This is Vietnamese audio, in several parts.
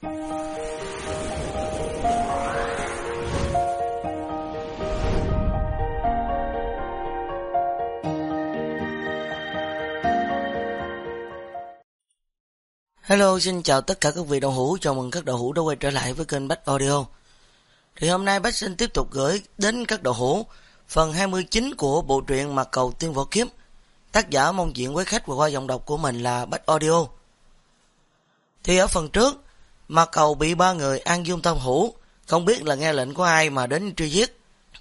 Hello, xin chào tất cả các vị đạo hữu, chào mừng các đạo hữu đã quay trở lại với kênh Bách Audio. Thì hôm nay Bách xin tiếp tục gửi đến các đạo hữu phần 29 của bộ truyện Mạc Cầu Tiên Võ Kiếp. Tác giả mong chuyện với khách và qua giọng đọc của mình là Bách Audio. Thì ở phần trước, Mạc Cầu bị ba người An Dung Tam Hữu, không biết là nghe lệnh của ai mà đến truy giết.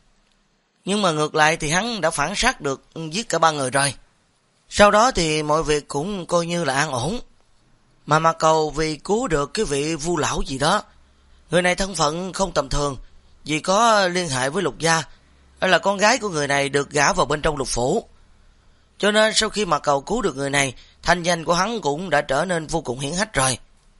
Nhưng mà ngược lại thì hắn đã phản sát được giết cả ba người rồi. Sau đó thì mọi việc cũng coi như là an ổn. Mà Mạc Cầu vì cứu được cái vị Vu lão gì đó. Người này thân phận không tầm thường, vì có liên hệ với Lục gia, là con gái của người này được gả vào bên trong Lục phủ. Cho nên sau khi Mạc Cầu cứu được người này, thanh danh của hắn cũng đã trở nên vô cùng hiển hách rồi.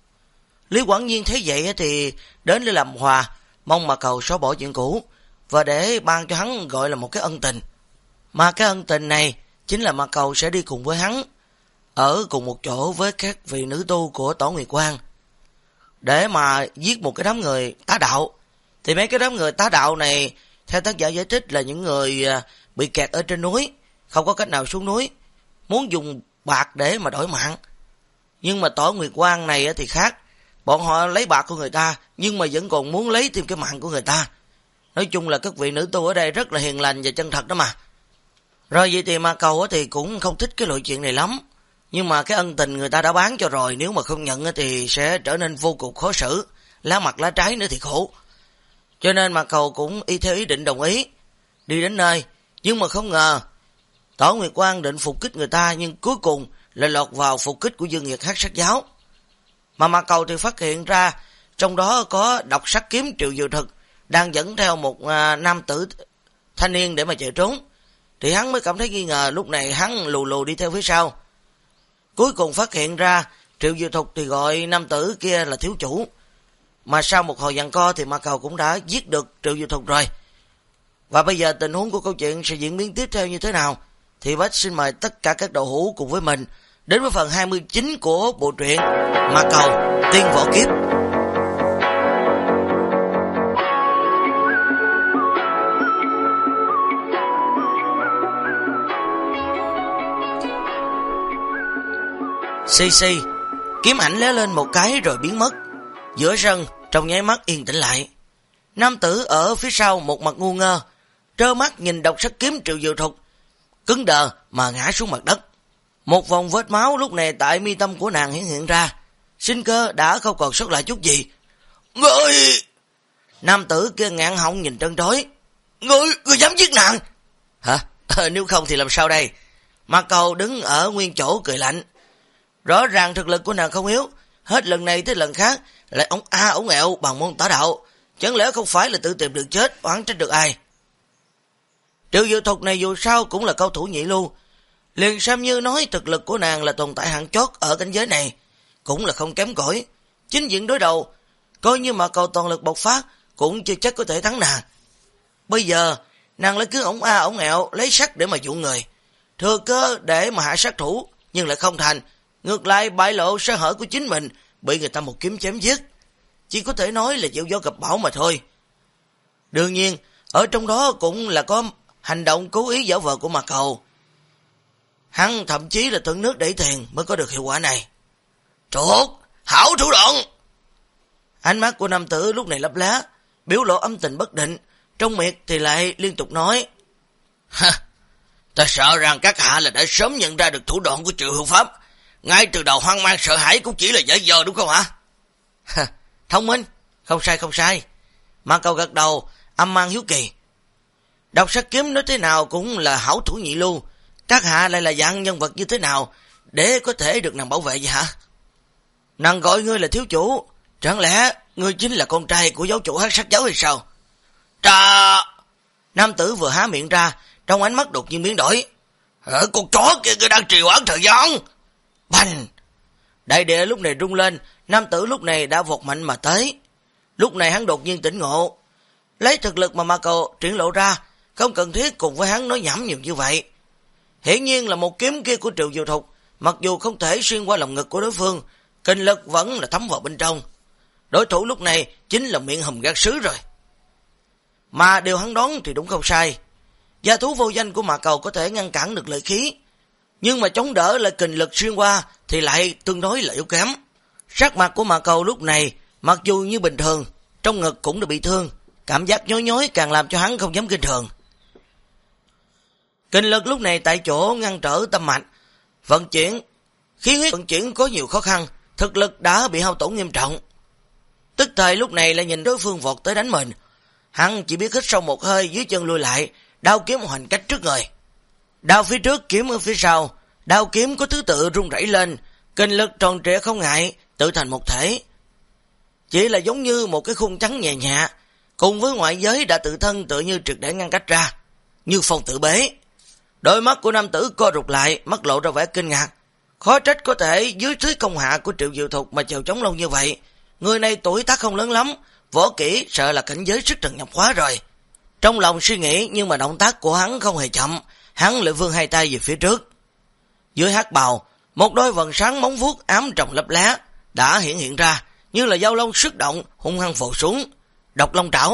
Lý Quảng Nhiên thấy vậy thì đến để làm hòa, mong Mạc Cầu xóa bỏ chuyện cũ và để ban cho hắn gọi là một cái ân tình. Mà cái ân tình này chính là Mạc Cầu sẽ đi cùng với hắn ở cùng một chỗ với các vị nữ tu của Tổ Nguyệt Quang để mà giết một cái đám người tá đạo. Thì mấy cái đám người tá đạo này theo tác giả giải thích là những người bị kẹt ở trên núi, không có cách nào xuống núi, muốn dùng bạc để mà đổi mạng. Nhưng mà Tổ Nguyệt Quang này thì khác, bọn họ lấy bạc của người ta nhưng mà vẫn còn muốn lấy thêm cái mạng của người ta. Nói chung là các vị nữ tu ở đây rất là hiền lành và chân thật đó mà. Rồi vậy thì Mạc Cầu thì cũng không thích cái loại chuyện này lắm. Nhưng mà cái ân tình người ta đã bán cho rồi, nếu mà không nhận thì sẽ trở nên vô cùng khó xử, lá mặt lá trái nữa thì khổ. Cho nên Mạc Cầu cũng y theo ý định đồng ý, đi đến nơi. Nhưng mà không ngờ, Tổ Nguyệt Quang định phục kích người ta, nhưng cuối cùng lại lọt vào phục kích của Dương Nghiệt Hắc Sát Giáo. Mà Mạc Cầu thì phát hiện ra, trong đó có Độc Sắc Kiếm Triệu Diệu Thực, đang dẫn theo một nam tử thanh niên để mà chạy trốn. Thì hắn mới cảm thấy nghi ngờ, lúc này hắn lù lù đi theo phía sau. Cuối cùng phát hiện ra Triệu Diệu Thục thì gọi nam tử kia là thiếu chủ. Mà sau một hồi giằng co thì Mạc Cầu cũng đã giết được Triệu Diệu Thục rồi. Và bây giờ tình huống của câu chuyện sẽ diễn biến tiếp theo như thế nào thì Bách xin mời tất cả các đạo hữu cùng với mình đến với phần 29 của bộ truyện Mạc Cầu Tiên Võ Kiếp. Xì xì, kiếm ảnh lóe lên một cái rồi biến mất. Giữa sân trong nháy mắt yên tĩnh lại. Nam tử ở phía sau một mặt ngu ngơ, trơ mắt nhìn Độc Sắc Kiếm Triệu Diệu Thục cứng đờ mà ngã xuống mặt đất. Một vòng vết máu lúc này tại mi tâm của nàng hiện ra, sinh cơ đã không còn sót lại chút gì. Ngươi! Nam tử kia ngạn họng nhìn trân trối. Ngươi dám giết nàng? Hả? Nếu không thì làm sao đây? Mạc Cầu đứng ở nguyên chỗ cười lạnh. Rõ ràng thực lực của nàng không yếu, hết lần này tới lần khác lại ống ẹo bằng môn tả đạo, chẳng lẽ không phải là tự tìm được chết, oán trách được ai? Triệu Diệu Thục này dù sao cũng là cao thủ nhị lưu, liền xem như nói thực lực của nàng là tồn tại hạng chót ở cảnh giới này, cũng là không kém cỏi. Chính diện đối đầu, coi như mà Cầu toàn lực bộc phát cũng chưa chắc có thể thắng nàng. Bây giờ nàng lại cứ ống ẹo lấy sắt để mà dụ người, thừa cơ để mà hạ sát thủ, nhưng lại không thành. Ngược lại bại lộ sơ hở của chính mình, bị người ta một kiếm chém giết. Chỉ có thể nói là chịu gió gặp bão mà thôi. Đương nhiên, ở trong đó cũng là có hành động cố ý giả vờ của Mạc Cầu. Hắn thậm chí là thuận nước đẩy thuyền mới có được hiệu quả này. Trột, hảo thủ đoạn! Ánh mắt của nam tử lúc này lấp lá, biểu lộ âm tình bất định, trong miệng thì lại liên tục nói. Ta sợ rằng các hạ là đã sớm nhận ra được thủ đoạn của Triệu Hữu Pháp. Ngay từ đầu hoang mang sợ hãi cũng chỉ là giả vờ đúng không hả? Thông minh, không sai. Mạc Cầu gật đầu, âm mang hiếu kỳ. Độc Sắc Kiếm nói thế nào cũng là hảo thủ nhị lưu, các hạ lại là dạng nhân vật như thế nào để có thể được nàng bảo vệ vậy hả? Nàng gọi ngươi là thiếu chủ, chẳng lẽ ngươi chính là con trai của giáo chủ Hắc Sát Giáo hay sao? Trà! Nam tử vừa há miệng ra, trong ánh mắt đột nhiên biến đổi. Con chó kia ngươi đang trì hoãn thời gian! Bành! Đại địa lúc này rung lên, nam tử lúc này đã vọt mạnh mà tới. Lúc này hắn đột nhiên tỉnh ngộ, lấy thực lực mà Mạc Cầu triển lộ ra, không cần thiết cùng với hắn nói nhảm nhiều như vậy. Hiển nhiên là một kiếm kia của Triệu Diệu Thục, mặc dù không thể xuyên qua lòng ngực của đối phương, kinh lực vẫn là thấm vào bên trong. Đối thủ lúc này chính là miệng hùm gác sứ rồi. Mà điều hắn đoán thì đúng không sai. Gia thú vô danh của Mạc Cầu có thể ngăn cản được lợi khí, nhưng mà chống đỡ lại kình lực xuyên qua thì lại tương đối là yếu kém. Sắc mặt của Mạc Cầu lúc này mặc dù như bình thường, trong ngực cũng đã bị thương, cảm giác nhói nhói càng làm cho hắn không dám kinh thường. Kình lực lúc này tại chỗ ngăn trở tâm mạch vận chuyển, khí huyết vận chuyển có nhiều khó khăn, thực lực đã bị hao tổn nghiêm trọng. Tức thời lúc này lại nhìn đối phương vọt tới đánh mình, hắn chỉ biết hít sâu một hơi, dưới chân lùi lại, đao kiếm hoành cách trước người. Đao phía trước, kiếm ở phía sau, đao kiếm có thứ tự rung rẩy lên, kình lực tròn trịa không ngại, tự thành một thể. Chỉ là giống như một cái khung trắng nhẹ nhẹ, cùng với ngoại giới đã tự thân tự như triệt để ngăn cách ra, như phong tự bế. Đôi mắt của nam tử co rụt lại, mắt lộ ra vẻ kinh ngạc. Khó trách có thể dưới thứ công hạ của Triệu Diệu Thục mà chèo chống lâu như vậy. Người này tuổi tác không lớn lắm, võ kỹ sợ là cảnh giới sức trần nhập hóa rồi. Trong lòng suy nghĩ, nhưng mà động tác của hắn không hề chậm, hắn lại vươn hai tay về phía trước. Dưới hắc bào, một đôi vầng sáng móng vuốt ám trồng lấp lá đã hiện ra, như là dao long sức động, hung hăng vồ xuống. Độc long trảo.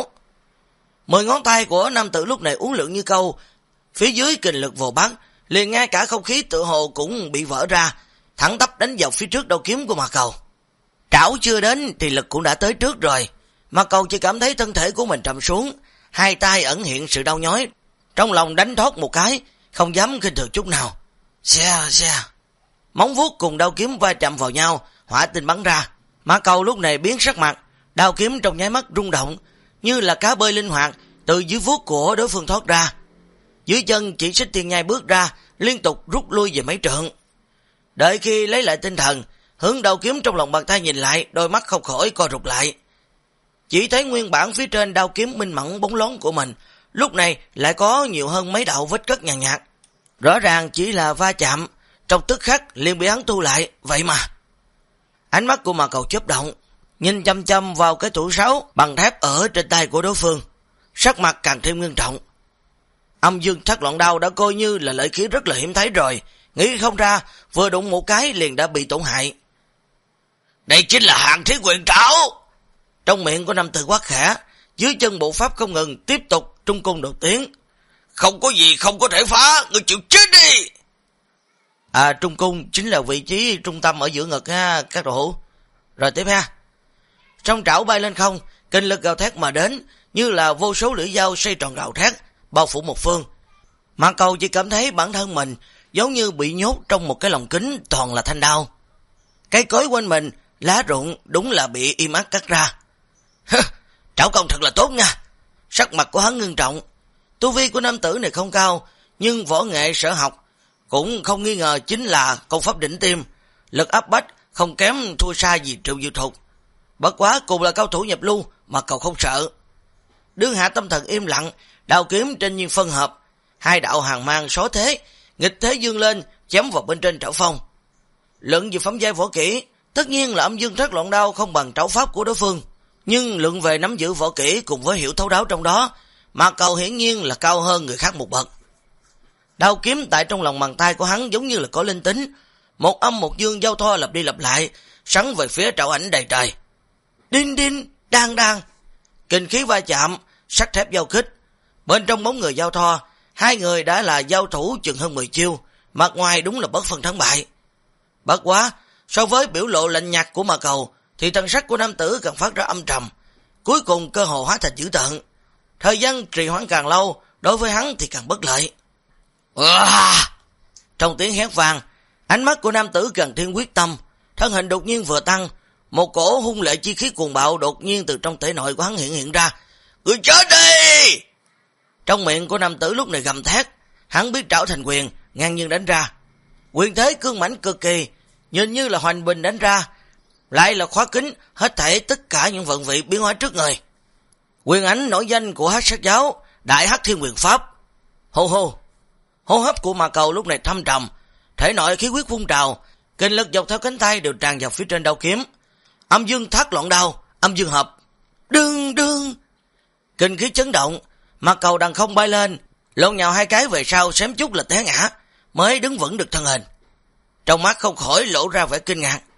10 ngón tay của nam tử lúc này uốn lượn như câu, phía dưới kình lực vồ bắt, liền ngay cả không khí tự hồ cũng bị vỡ ra, thẳng tắp đánh vào phía trước đầu kiếm của Mạc Cầu. Trảo chưa đến thì lực cũng đã tới trước rồi. Mạc Cầu chỉ cảm thấy thân thể của mình trầm xuống, hai tay ẩn hiện sự đau nhói, trong lòng đánh thoát một cái, không dám khinh thường chút nào. Xe. Móng vuốt cùng đao kiếm va chạm vào nhau, hỏa tinh bắn ra. Mạc Cầu lúc này biến sắc mặt, đao kiếm trong nháy mắt rung động, như là cá bơi linh hoạt từ dưới vuốt của đối phương thoát ra. Dưới chân chỉ xích tiên nhai bước ra, liên tục rút lui về mấy trượng. Đợi khi lấy lại tinh thần, hướng đao kiếm trong lòng bàn tay nhìn lại, đôi mắt không khỏi co rụt lại. Chỉ thấy nguyên bản phía trên đao kiếm minh mẫn bóng lón của mình, lúc này lại có nhiều hơn mấy đạo vết cắt nhàn nhạt. Rõ ràng chỉ là va chạm, trong tức khắc liền bị hắn thu lại, vậy mà. Ánh mắt của Mạc Cầu chớp động, nhìn chăm chăm vào cái tủ sáo bằng thép ở trên tay của đối phương, sắc mặt càng thêm nghiêm trọng. Âm dương thất loạn đao đã coi như là lợi khí rất là hiếm thấy rồi, nghĩ không ra vừa đụng một cái liền đã bị tổn hại. Đây chính là Hàng Thí Quyền Trảo. Trong miệng của nam tử quát khẽ, dưới chân bộ pháp không ngừng tiếp tục trung cung đột tiến. Không có gì không có thể phá, người chịu chết đi. Trung cung chính là vị trí trung tâm ở giữa ngực ha, các đồ hữu. Rồi tiếp ha. Trong trảo bay lên không, kinh lực gào thét mà đến, như là vô số lưỡi dao xoay tròn gào thét, bao phủ một phương. Mạc Cầu chỉ cảm thấy bản thân mình giống như bị nhốt trong một cái lồng kính toàn là thanh đao. Cây cối quanh mình, lá rụng đúng là bị im ắng cắt ra. Trảo công thật là tốt nha. Sắc mặt của hắn ngưng trọng. Tu vi của nam tử này không cao, nhưng võ nghệ sở học cũng không nghi ngờ chính là công pháp đỉnh tiêm, lực áp bách không kém thua xa gì Triệu Diệu Thục. Bất quá cùng là cao thủ nhập lưu mà cậu không sợ. Đương hạ tâm thần im lặng, đao kiếm trên nhiên phân hợp, hai đạo hàng mang xó thế, nghịch thế dương lên, chém vào bên trên trảo phong. Luận về phẩm giai võ kỹ, tất nhiên là âm dương thất loạn đao không bằng trảo pháp của đối phương, nhưng luận về nắm giữ võ kỹ cùng với hiểu thấu đáo trong đó, Mạc Cầu hiển nhiên là cao hơn người khác một bậc. Đao kiếm tại trong lòng bàn tay của hắn giống như là có linh tính, một âm một dương giao thoa lặp đi lặp lại, sắn về phía trảo ảnh đầy trời. Đinh đinh, đang, kinh khí va chạm, sắt thép giao kích. Bên trong bóng người giao thoa, hai người đã là giao thủ chừng hơn 10 chiêu, mặt ngoài đúng là bất phân thắng bại. Bất quá, so với biểu lộ lạnh nhạt của Mạc Cầu, thì thân sắc của nam tử càng phát ra âm trầm, cuối cùng cơ hồ hóa thành dữ tợn. Thời gian trì hoãn càng lâu, đối với hắn thì càng bất lợi. Trong tiếng hét vang, ánh mắt của nam tử càng thêm quyết tâm, thân hình đột nhiên vừa tăng, một cổ hung lệ chi khí cuồng bạo đột nhiên từ trong thể nội của hắn hiện ra. Người chết đi! Trong miệng của nam tử lúc này gầm thét, hắn biết trảo thành quyền, ngang nhiên đánh ra. Quyền thế cương mãnh cực kỳ, nhìn như là hoành bình đánh ra, lại là khóa kín hết thảy tất cả những vận vị biến hóa trước người. Quyền ảnh nổi danh của Hắc Sát Giáo, Đại Hắc Thiên Quyền Pháp. Hô hấp của Mạc Cầu lúc này thâm trầm, thể nội khí huyết phun trào, kinh lực dọc theo cánh tay đều tràn vào phía trên đao kiếm. Âm dương thác loạn đao, âm dương hợp. Đương. Kinh khí chấn động, Mạc Cầu đằng không bay lên, lộn nhào hai cái về sau xém chút là té ngã, mới đứng vững được thân hình. Trong mắt không khỏi lộ ra vẻ kinh ngạc.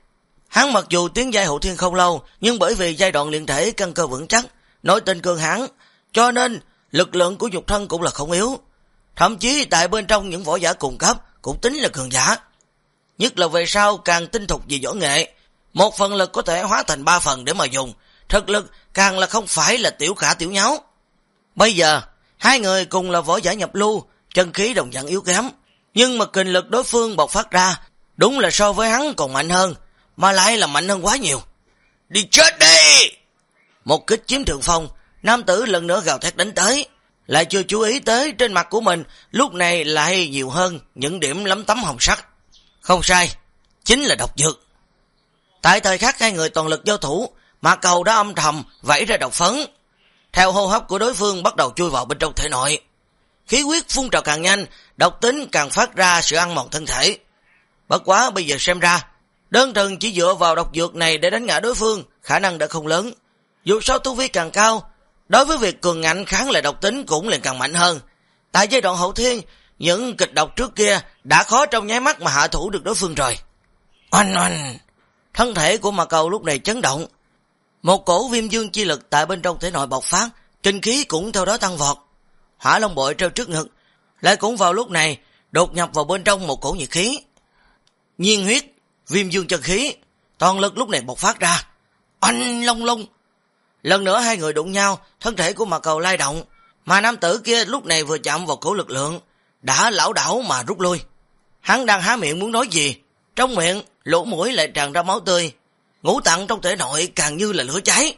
Hắn mặc dù tiến giai hậu thiên không lâu, nhưng bởi vì giai đoạn luyện thể căn cơ vững chắc, nội tình cường hãn, cho nên lực lượng của nhục thân cũng là không yếu. Thậm chí tại bên trong những võ giả cùng cấp cũng tính là cường giả. Nhất là về sau càng tinh thục về võ nghệ, một phần lực có thể hóa thành 3 phần để mà dùng, thực lực càng là không phải là tiểu khả tiểu nháo. Bây giờ, hai người cùng là võ giả nhập lưu, chân khí đồng dạng yếu kém, nhưng mà kình lực đối phương bộc phát ra, đúng là so với hắn còn mạnh hơn, mà lại là mạnh hơn quá nhiều. Đi chết đi! Một kích chiếm thượng phong, nam tử lần nữa gào thét đánh tới, lại chưa chú ý tới trên mặt của mình lúc này lại nhiều hơn những điểm lấm tấm hồng sắc. Không sai, chính là độc dược. Tại thời khắc hai người toàn lực giao thủ, Mạc Cầu đã âm thầm vẫy ra độc phấn. Theo hô hấp của đối phương bắt đầu chui vào bên trong thể nội. Khí huyết phun trào càng nhanh, độc tính càng phát ra sự ăn mòn thân thể. Bất quá bây giờ xem ra, đơn thuần chỉ dựa vào độc dược này để đánh ngã đối phương, khả năng đã không lớn. Dù sao tu vi càng cao, đối với việc cường ngạnh kháng lại độc tính cũng liền càng mạnh hơn. Tại giai đoạn hậu thiên, những kịch độc trước kia đã khó trong nháy mắt mà hạ thủ được đối phương rồi. Oanh oanh! Thân thể của Mạc Cầu lúc này chấn động. Một cổ viêm dương chi lực tại bên trong thể nội bộc phát, kinh khí cũng theo đó tăng vọt. Hỏa Long bội treo trước ngực, lại cũng vào lúc này đột nhập vào bên trong một cổ nhiệt khí. Nhiên huyết, viêm dương chân khí, toàn lực lúc này bộc phát ra. Oanh long long! Lần nữa hai người đụng nhau, thân thể của Mạc Cầu lay động, mà nam tử kia lúc này vừa chạm vào cổ lực lượng, đã lảo đảo mà rút lui. Hắn đang há miệng muốn nói gì, trong miệng, lỗ mũi lại tràn ra máu tươi, ngũ tạng trong thể nội càng như là lửa cháy.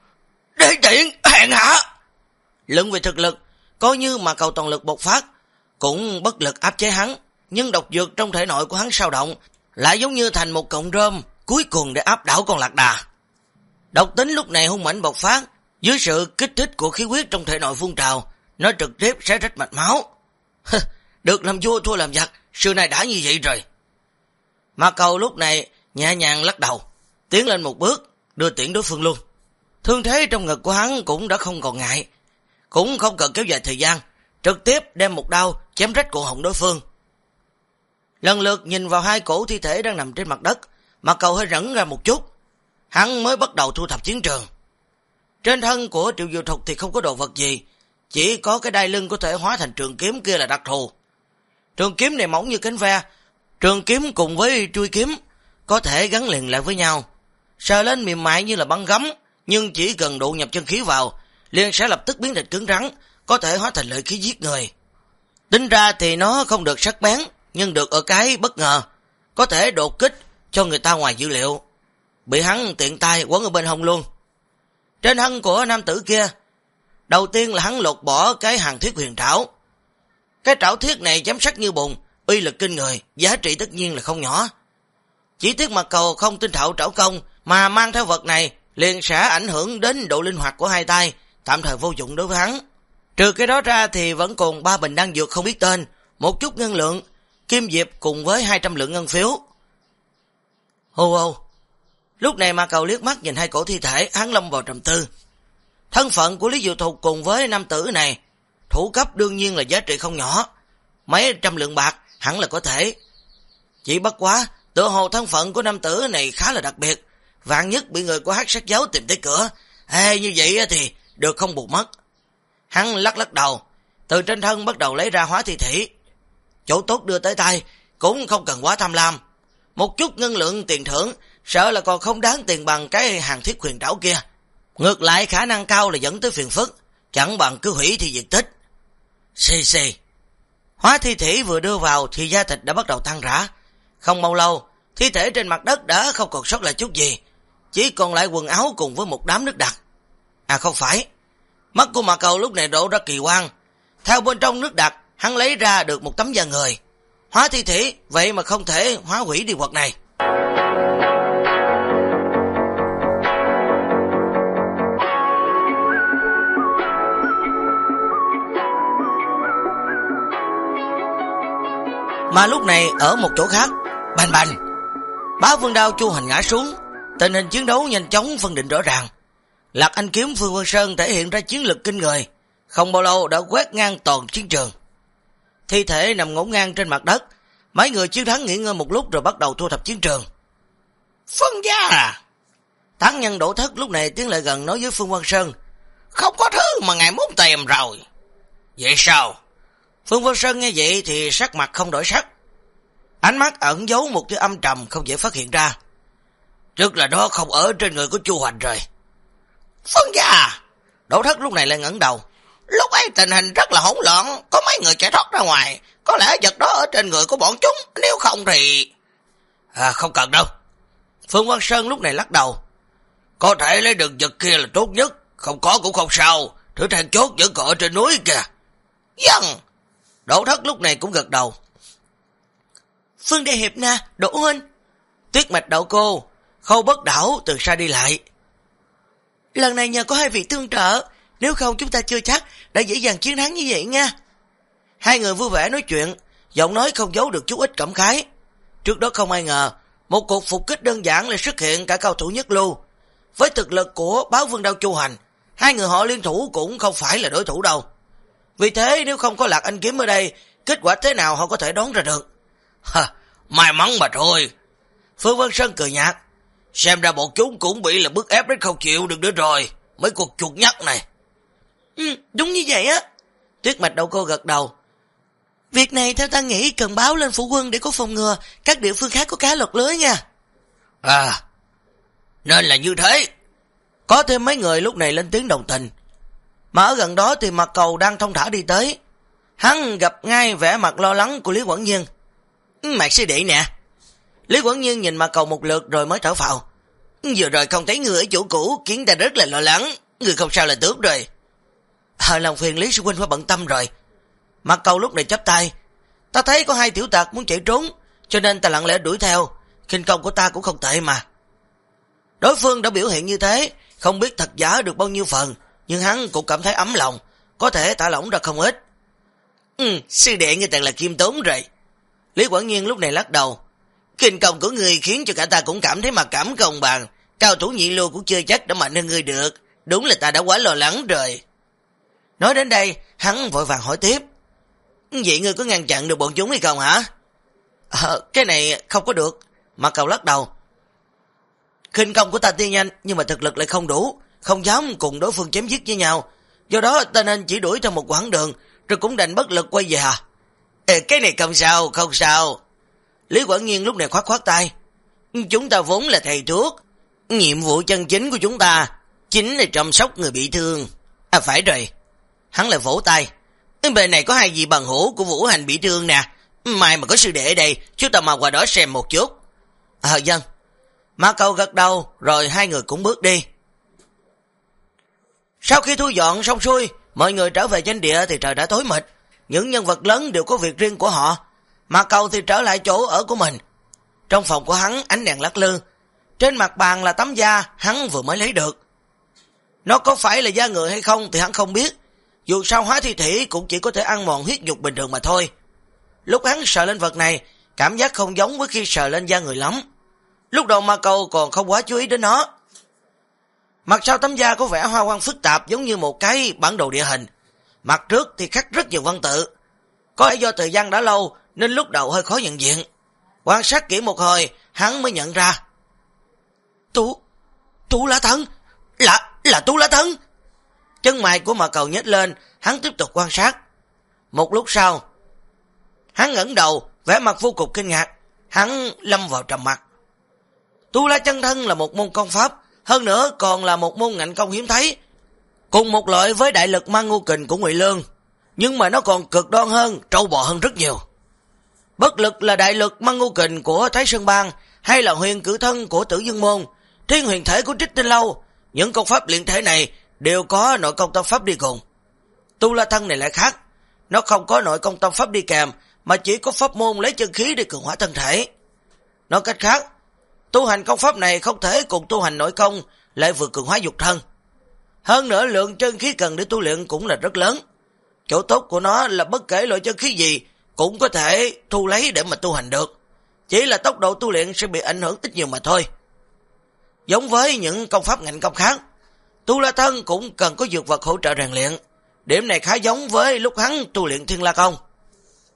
Đế tiện, hèn hạ! Luận về thực lực, coi như Mạc Cầu toàn lực bộc phát, cũng bất lực áp chế hắn, nhưng độc dược trong thể nội của hắn sao động, lại giống như thành một cọng rơm, cuối cùng để áp đảo con lạc đà. Độc tính lúc này hung mãnh bộc phát, dưới sự kích thích của khí huyết trong thể nội phun trào, nó trực tiếp xé rách mạch máu. Được làm vua thua làm giặc, xưa nay đã như vậy rồi. Mạc Cầu lúc này nhẹ nhàng lắc đầu, tiến lên một bước, đưa tiễn đối phương luôn. Thương thế trong ngực của hắn cũng đã không còn ngại, cũng không cần kéo dài thời gian, trực tiếp đem một đao chém rách cổ họng đối phương. Lần lượt nhìn vào hai cổ thi thể đang nằm trên mặt đất, Mạc Cầu hơi rẩn ra một chút, hắn mới bắt đầu thu thập chiến trường. Trên thân của Triệu Diệu Thục thì không có đồ vật gì, chỉ có cái đai lưng có thể hóa thành trường kiếm kia là đặc thù. Trường kiếm này mỏng như cánh ve, trường kiếm cùng với chuôi kiếm có thể gắn liền lại với nhau, sờ lên mềm mại như là băng gấm, nhưng chỉ cần độ nhập chân khí vào, liền sẽ lập tức biến thành cứng rắn, có thể hóa thành lợi khí giết người. Tính ra thì nó không được sắc bén, nhưng được ở cái bất ngờ, có thể đột kích cho người ta ngoài dữ liệu. Bị hắn tiện tay quấn ở bên hông luôn. Trên thân của nam tử kia, đầu tiên là hắn lột bỏ cái hàng thiết huyền trảo. Cái trảo thiết này chém sắc như bùn, uy lực kinh người, giá trị tất nhiên là không nhỏ. Chỉ tiếc Mạc Cầu không tinh thạo trảo công, mà mang theo vật này liền sẽ ảnh hưởng đến độ linh hoạt của hai tay, tạm thời vô dụng đối với hắn. Trừ cái đó ra thì vẫn còn 3 bình đan dược không biết tên, một chút ngân lượng, kim diệp cùng với 200 lượng ngân phiếu. Hô hô! Lúc này Mạc Cầu liếc mắt nhìn hai cổ thi thể, hắn lâm vào trầm tư. Thân phận của Lý Diệu Thục cùng với nam tử này, thủ cấp đương nhiên là giá trị không nhỏ, mấy trăm lượng bạc hẳn là có thể. Chỉ bất quá, tựa hồ thân phận của nam tử này khá là đặc biệt, vạn nhất bị người của Hắc Sát Giáo tìm tới cửa, như vậy thì được không buộc mất. Hắn lắc lắc đầu, từ trên thân bắt đầu lấy ra hóa thi thể. Chỗ tốt đưa tới tay, cũng không cần quá tham lam. Một chút ngân lượng tiền thưởng, sợ là còn không đáng tiền bằng cái hàng thiết huyền trảo kia. Ngược lại khả năng cao là dẫn tới phiền phức, chẳng bằng cứ hủy thì diệt tích. Xì. Hóa thi thể vừa đưa vào thì da thịt đã bắt đầu tan rã. Không bao lâu, thi thể trên mặt đất đã không còn sót lại chút gì, chỉ còn lại quần áo cùng với một đám nước đặc. Không phải. Mắt của Mạc Cầu lúc này đổ ra kỳ quan. Theo bên trong nước đặc, hắn lấy ra được một tấm da người. Hóa thi thể, vậy mà không thể hóa hủy đi vật này. Mà lúc này ở một chỗ khác, bành bành, Bá Vương đao Chu Hành ngã xuống, tình hình chiến đấu nhanh chóng phân định rõ ràng. Lạc Anh kiếm Phương Vân Sơn thể hiện ra chiến lực kinh người, không bao lâu đã quét ngang toàn chiến trường. Thi thể nằm ngổn ngang trên mặt đất, mấy người chiến thắng nghỉ ngơi một lúc rồi bắt đầu thu thập chiến trường. Phân gia à? Tán nhân Đỗ Thất lúc này tiến lại gần nói với Phương Văn Sơn. Không có thứ mà ngài muốn tìm rồi. Vậy sao? Phương Văn Sơn nghe vậy thì sắc mặt không đổi sắc. Ánh mắt ẩn giấu một tia âm trầm không dễ phát hiện ra. Trước là đó không ở trên người của Chu Hoành rồi. Phân gia à? Đỗ Thất lúc này lại ngẩng đầu. Lúc ấy tình hình rất là hỗn loạn, có mấy người chạy thoát ra ngoài, có lẽ vật đó ở trên người của bọn chúng, nếu không thì... Không cần đâu. Phương Văn Sơn lúc này lắc đầu. Có thể lấy được vật kia là tốt nhất, không có cũng không sao, thử then chốt vẫn còn ở trên núi kìa. Dân. Đỗ Thất lúc này cũng gật đầu. Phương Đại Hiệp na, Đỗ huynh. Tuyết Mạch Đậu Cô, Khâu Bất Đảo từ xa đi lại. Lần này nhờ có hai vị tương trợ, nếu không chúng ta chưa chắc đã dễ dàng chiến thắng như vậy nha. Hai người vui vẻ nói chuyện, giọng nói không giấu được chút ít cảm khái. Trước đó không ai ngờ, một cuộc phục kích đơn giản lại xuất hiện cả cao thủ nhất lưu. Với thực lực của Báo Vương Đao Chu Hành, hai người họ liên thủ cũng không phải là đối thủ đâu. Vì thế nếu không có Lạc Anh Kiếm ở đây, kết quả thế nào họ có thể đoán ra được. May mắn mà thôi. Phương Văn Sơn cười nhạt. Xem ra bọn chúng cũng bị là bức ép đến không chịu được nữa rồi. Mấy cuộc chuột nhắt này. Đúng như vậy á. Tuyết Mạch Đậu Cô gật đầu. Việc này theo ta nghĩ cần báo lên phủ quân để có phòng ngừa các địa phương khác có cá lọt lưới nha. Nên là như thế. Có thêm mấy người lúc này lên tiếng đồng tình. Mà ở gần đó thì Mạc Cầu đang thong thả đi tới. Hắn gặp ngay vẻ mặt lo lắng của Lý Quảng Nhiên. Mạc sư đệ nè. Lý Quảng Nhiên nhìn Mạc Cầu một lượt rồi mới thở phào. Vừa rồi không thấy người ở chỗ cũ khiến ta rất là lo lắng. Người không sao là tốt rồi. Lòng phiền Lý sư huynh phải bận tâm rồi. Mạc Cầu lúc này chắp tay. Ta thấy có hai tiểu tặc muốn chạy trốn, cho nên ta lặng lẽ đuổi theo. Khinh công của ta cũng không tệ mà. Đối phương đã biểu hiện như thế, không biết thật giả được bao nhiêu phần, nhưng hắn cũng cảm thấy ấm lòng, có thể thả lỏng ra không ít. Sư đệ người thật là khiêm tốn rồi. Lý Quảng Nhiên lúc này lắc đầu. Kinh công của người khiến cho cả ta cũng cảm thấy mặc cảm công bằng. Cao thủ nhị lưu cũng chưa chắc đã mạnh hơn ngươi được. Đúng là ta đã quá lo lắng rồi. Nói đến đây, hắn vội vàng hỏi tiếp. Vậy ngươi có ngăn chặn được bọn chúng hay không hả? Cái này không có được. Mạc Cầu lắc đầu. Khinh công của ta tuy nhanh nhưng mà thực lực lại không đủ, không dám cùng đối phương chém giết với nhau. Do đó ta nên chỉ đuổi theo một quãng đường, rồi cũng đành bất lực quay về à. Cái này không sao, không sao. Lý Quảng Nhiên lúc này khoát khoát tay. Chúng ta vốn là thầy thuốc. Nhiệm vụ chân chính của chúng ta chính là chăm sóc người bị thương. Phải rồi. Hắn lại vỗ tay. Bên này có hai vị bằng hữu của Vũ Hành bị thương nè. Mai mà có sư đệ ở đây, chúng ta mau qua đó xem một chút. Dân. Mạc Cầu gật đầu, rồi hai người cũng bước đi. Sau khi thu dọn xong xuôi, mọi người trở về trên địa thì trời đã tối mịt. Những nhân vật lớn đều có việc riêng của họ. Mạc Cầu thì trở lại chỗ ở của mình. Trong phòng của hắn ánh đèn lắc lư. Trên mặt bàn là tấm da hắn vừa mới lấy được. Nó có phải là da người hay không thì hắn không biết. Dù sao hóa thi thể cũng chỉ có thể ăn mòn huyết nhục bình thường mà thôi. Lúc hắn sờ lên vật này, cảm giác không giống với khi sờ lên da người lắm. Lúc đầu Mạc Cầu còn không quá chú ý đến nó. Mặt sau tấm da có vẻ hoa văn phức tạp giống như một cái bản đồ địa hình. Mặt trước thì khắc rất nhiều văn tự. Có lẽ do thời gian đã lâu nên lúc đầu hơi khó nhận diện. Quan sát kỹ một hồi, hắn mới nhận ra. Tú Lá Thân, là Tú Lá Thân. Chân mày của Mạc Cầu nhếch lên, hắn tiếp tục quan sát. Một lúc sau, hắn ngẩng đầu, vẻ mặt vô cùng kinh ngạc, hắn lâm vào trầm mặc. Tu La Chân Thân là một môn công pháp, hơn nữa còn là một môn ngạnh công hiếm thấy, cùng một loại với đại lực mang ngô kình của Ngụy Lương, nhưng mà nó còn cực đoan hơn, trâu bò hơn rất nhiều. Bất lực là đại lực mang ngô kình của Thái Sơn Bang, hay là huyền cử thân của Tử Dương Môn, thiên huyền thể của Trích Tinh Lâu, những công pháp luyện thể này đều có nội công tâm pháp đi cùng. Tu La Thân này lại khác, nó không có nội công tâm pháp đi kèm, mà chỉ có pháp môn lấy chân khí để cường hóa thân thể. Nói cách khác, tu hành công pháp này không thể cùng tu hành nội công lại vừa cường hóa dục thân. Hơn nữa lượng chân khí cần để tu luyện cũng là rất lớn. Chỗ tốt của nó là bất kể loại chân khí gì cũng có thể thu lấy để mà tu hành được. Chỉ là tốc độ tu luyện sẽ bị ảnh hưởng ít nhiều mà thôi. Giống với những công pháp ngạnh công khác, Tu La Thân cũng cần có dược vật hỗ trợ rèn luyện. Điểm này khá giống với lúc hắn tu luyện Thiên La Công.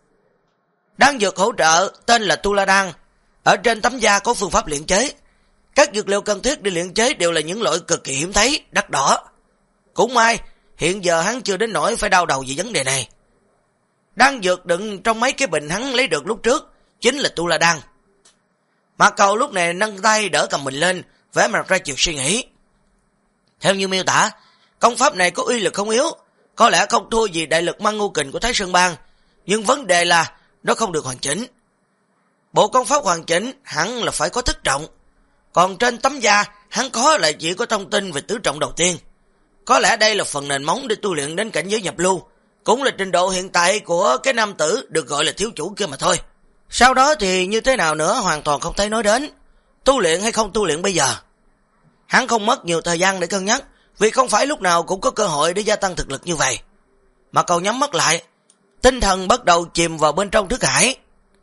Đan dược hỗ trợ tên là Tu La Đan. Ở trên tấm da có phương pháp luyện chế. Các dược liệu cần thiết để luyện chế đều là những loại cực kỳ hiếm thấy, đắt đỏ. Cũng may, hiện giờ hắn chưa đến nỗi phải đau đầu về vấn đề này. Đan dược đựng trong mấy cái bình hắn lấy được lúc trước, chính là tu la đan. Mạc Cầu lúc này nâng tay đỡ cầm mình lên, vẻ mặt ra chiều suy nghĩ. Theo như miêu tả, công pháp này có uy lực không yếu, có lẽ không thua gì đại lực Măng Ngô Kình của Thái Sơn Bang, nhưng vấn đề là nó không được hoàn chỉnh. Bộ công pháp hoàn chỉnh hẳn là phải có thất trọng, còn trên tấm da hắn có lại chỉ có thông tin về tứ trọng đầu tiên. Có lẽ đây là phần nền móng để tu luyện đến cảnh giới nhập lưu, cũng là trình độ hiện tại của cái nam tử được gọi là thiếu chủ kia mà thôi. Sau đó thì như thế nào nữa hoàn toàn không thấy nói đến, tu luyện hay không tu luyện bây giờ. Hắn không mất nhiều thời gian để cân nhắc, vì không phải lúc nào cũng có cơ hội để gia tăng thực lực như vậy. Mà Cầu nhắm mắt lại, tinh thần bắt đầu chìm vào bên trong thức hải.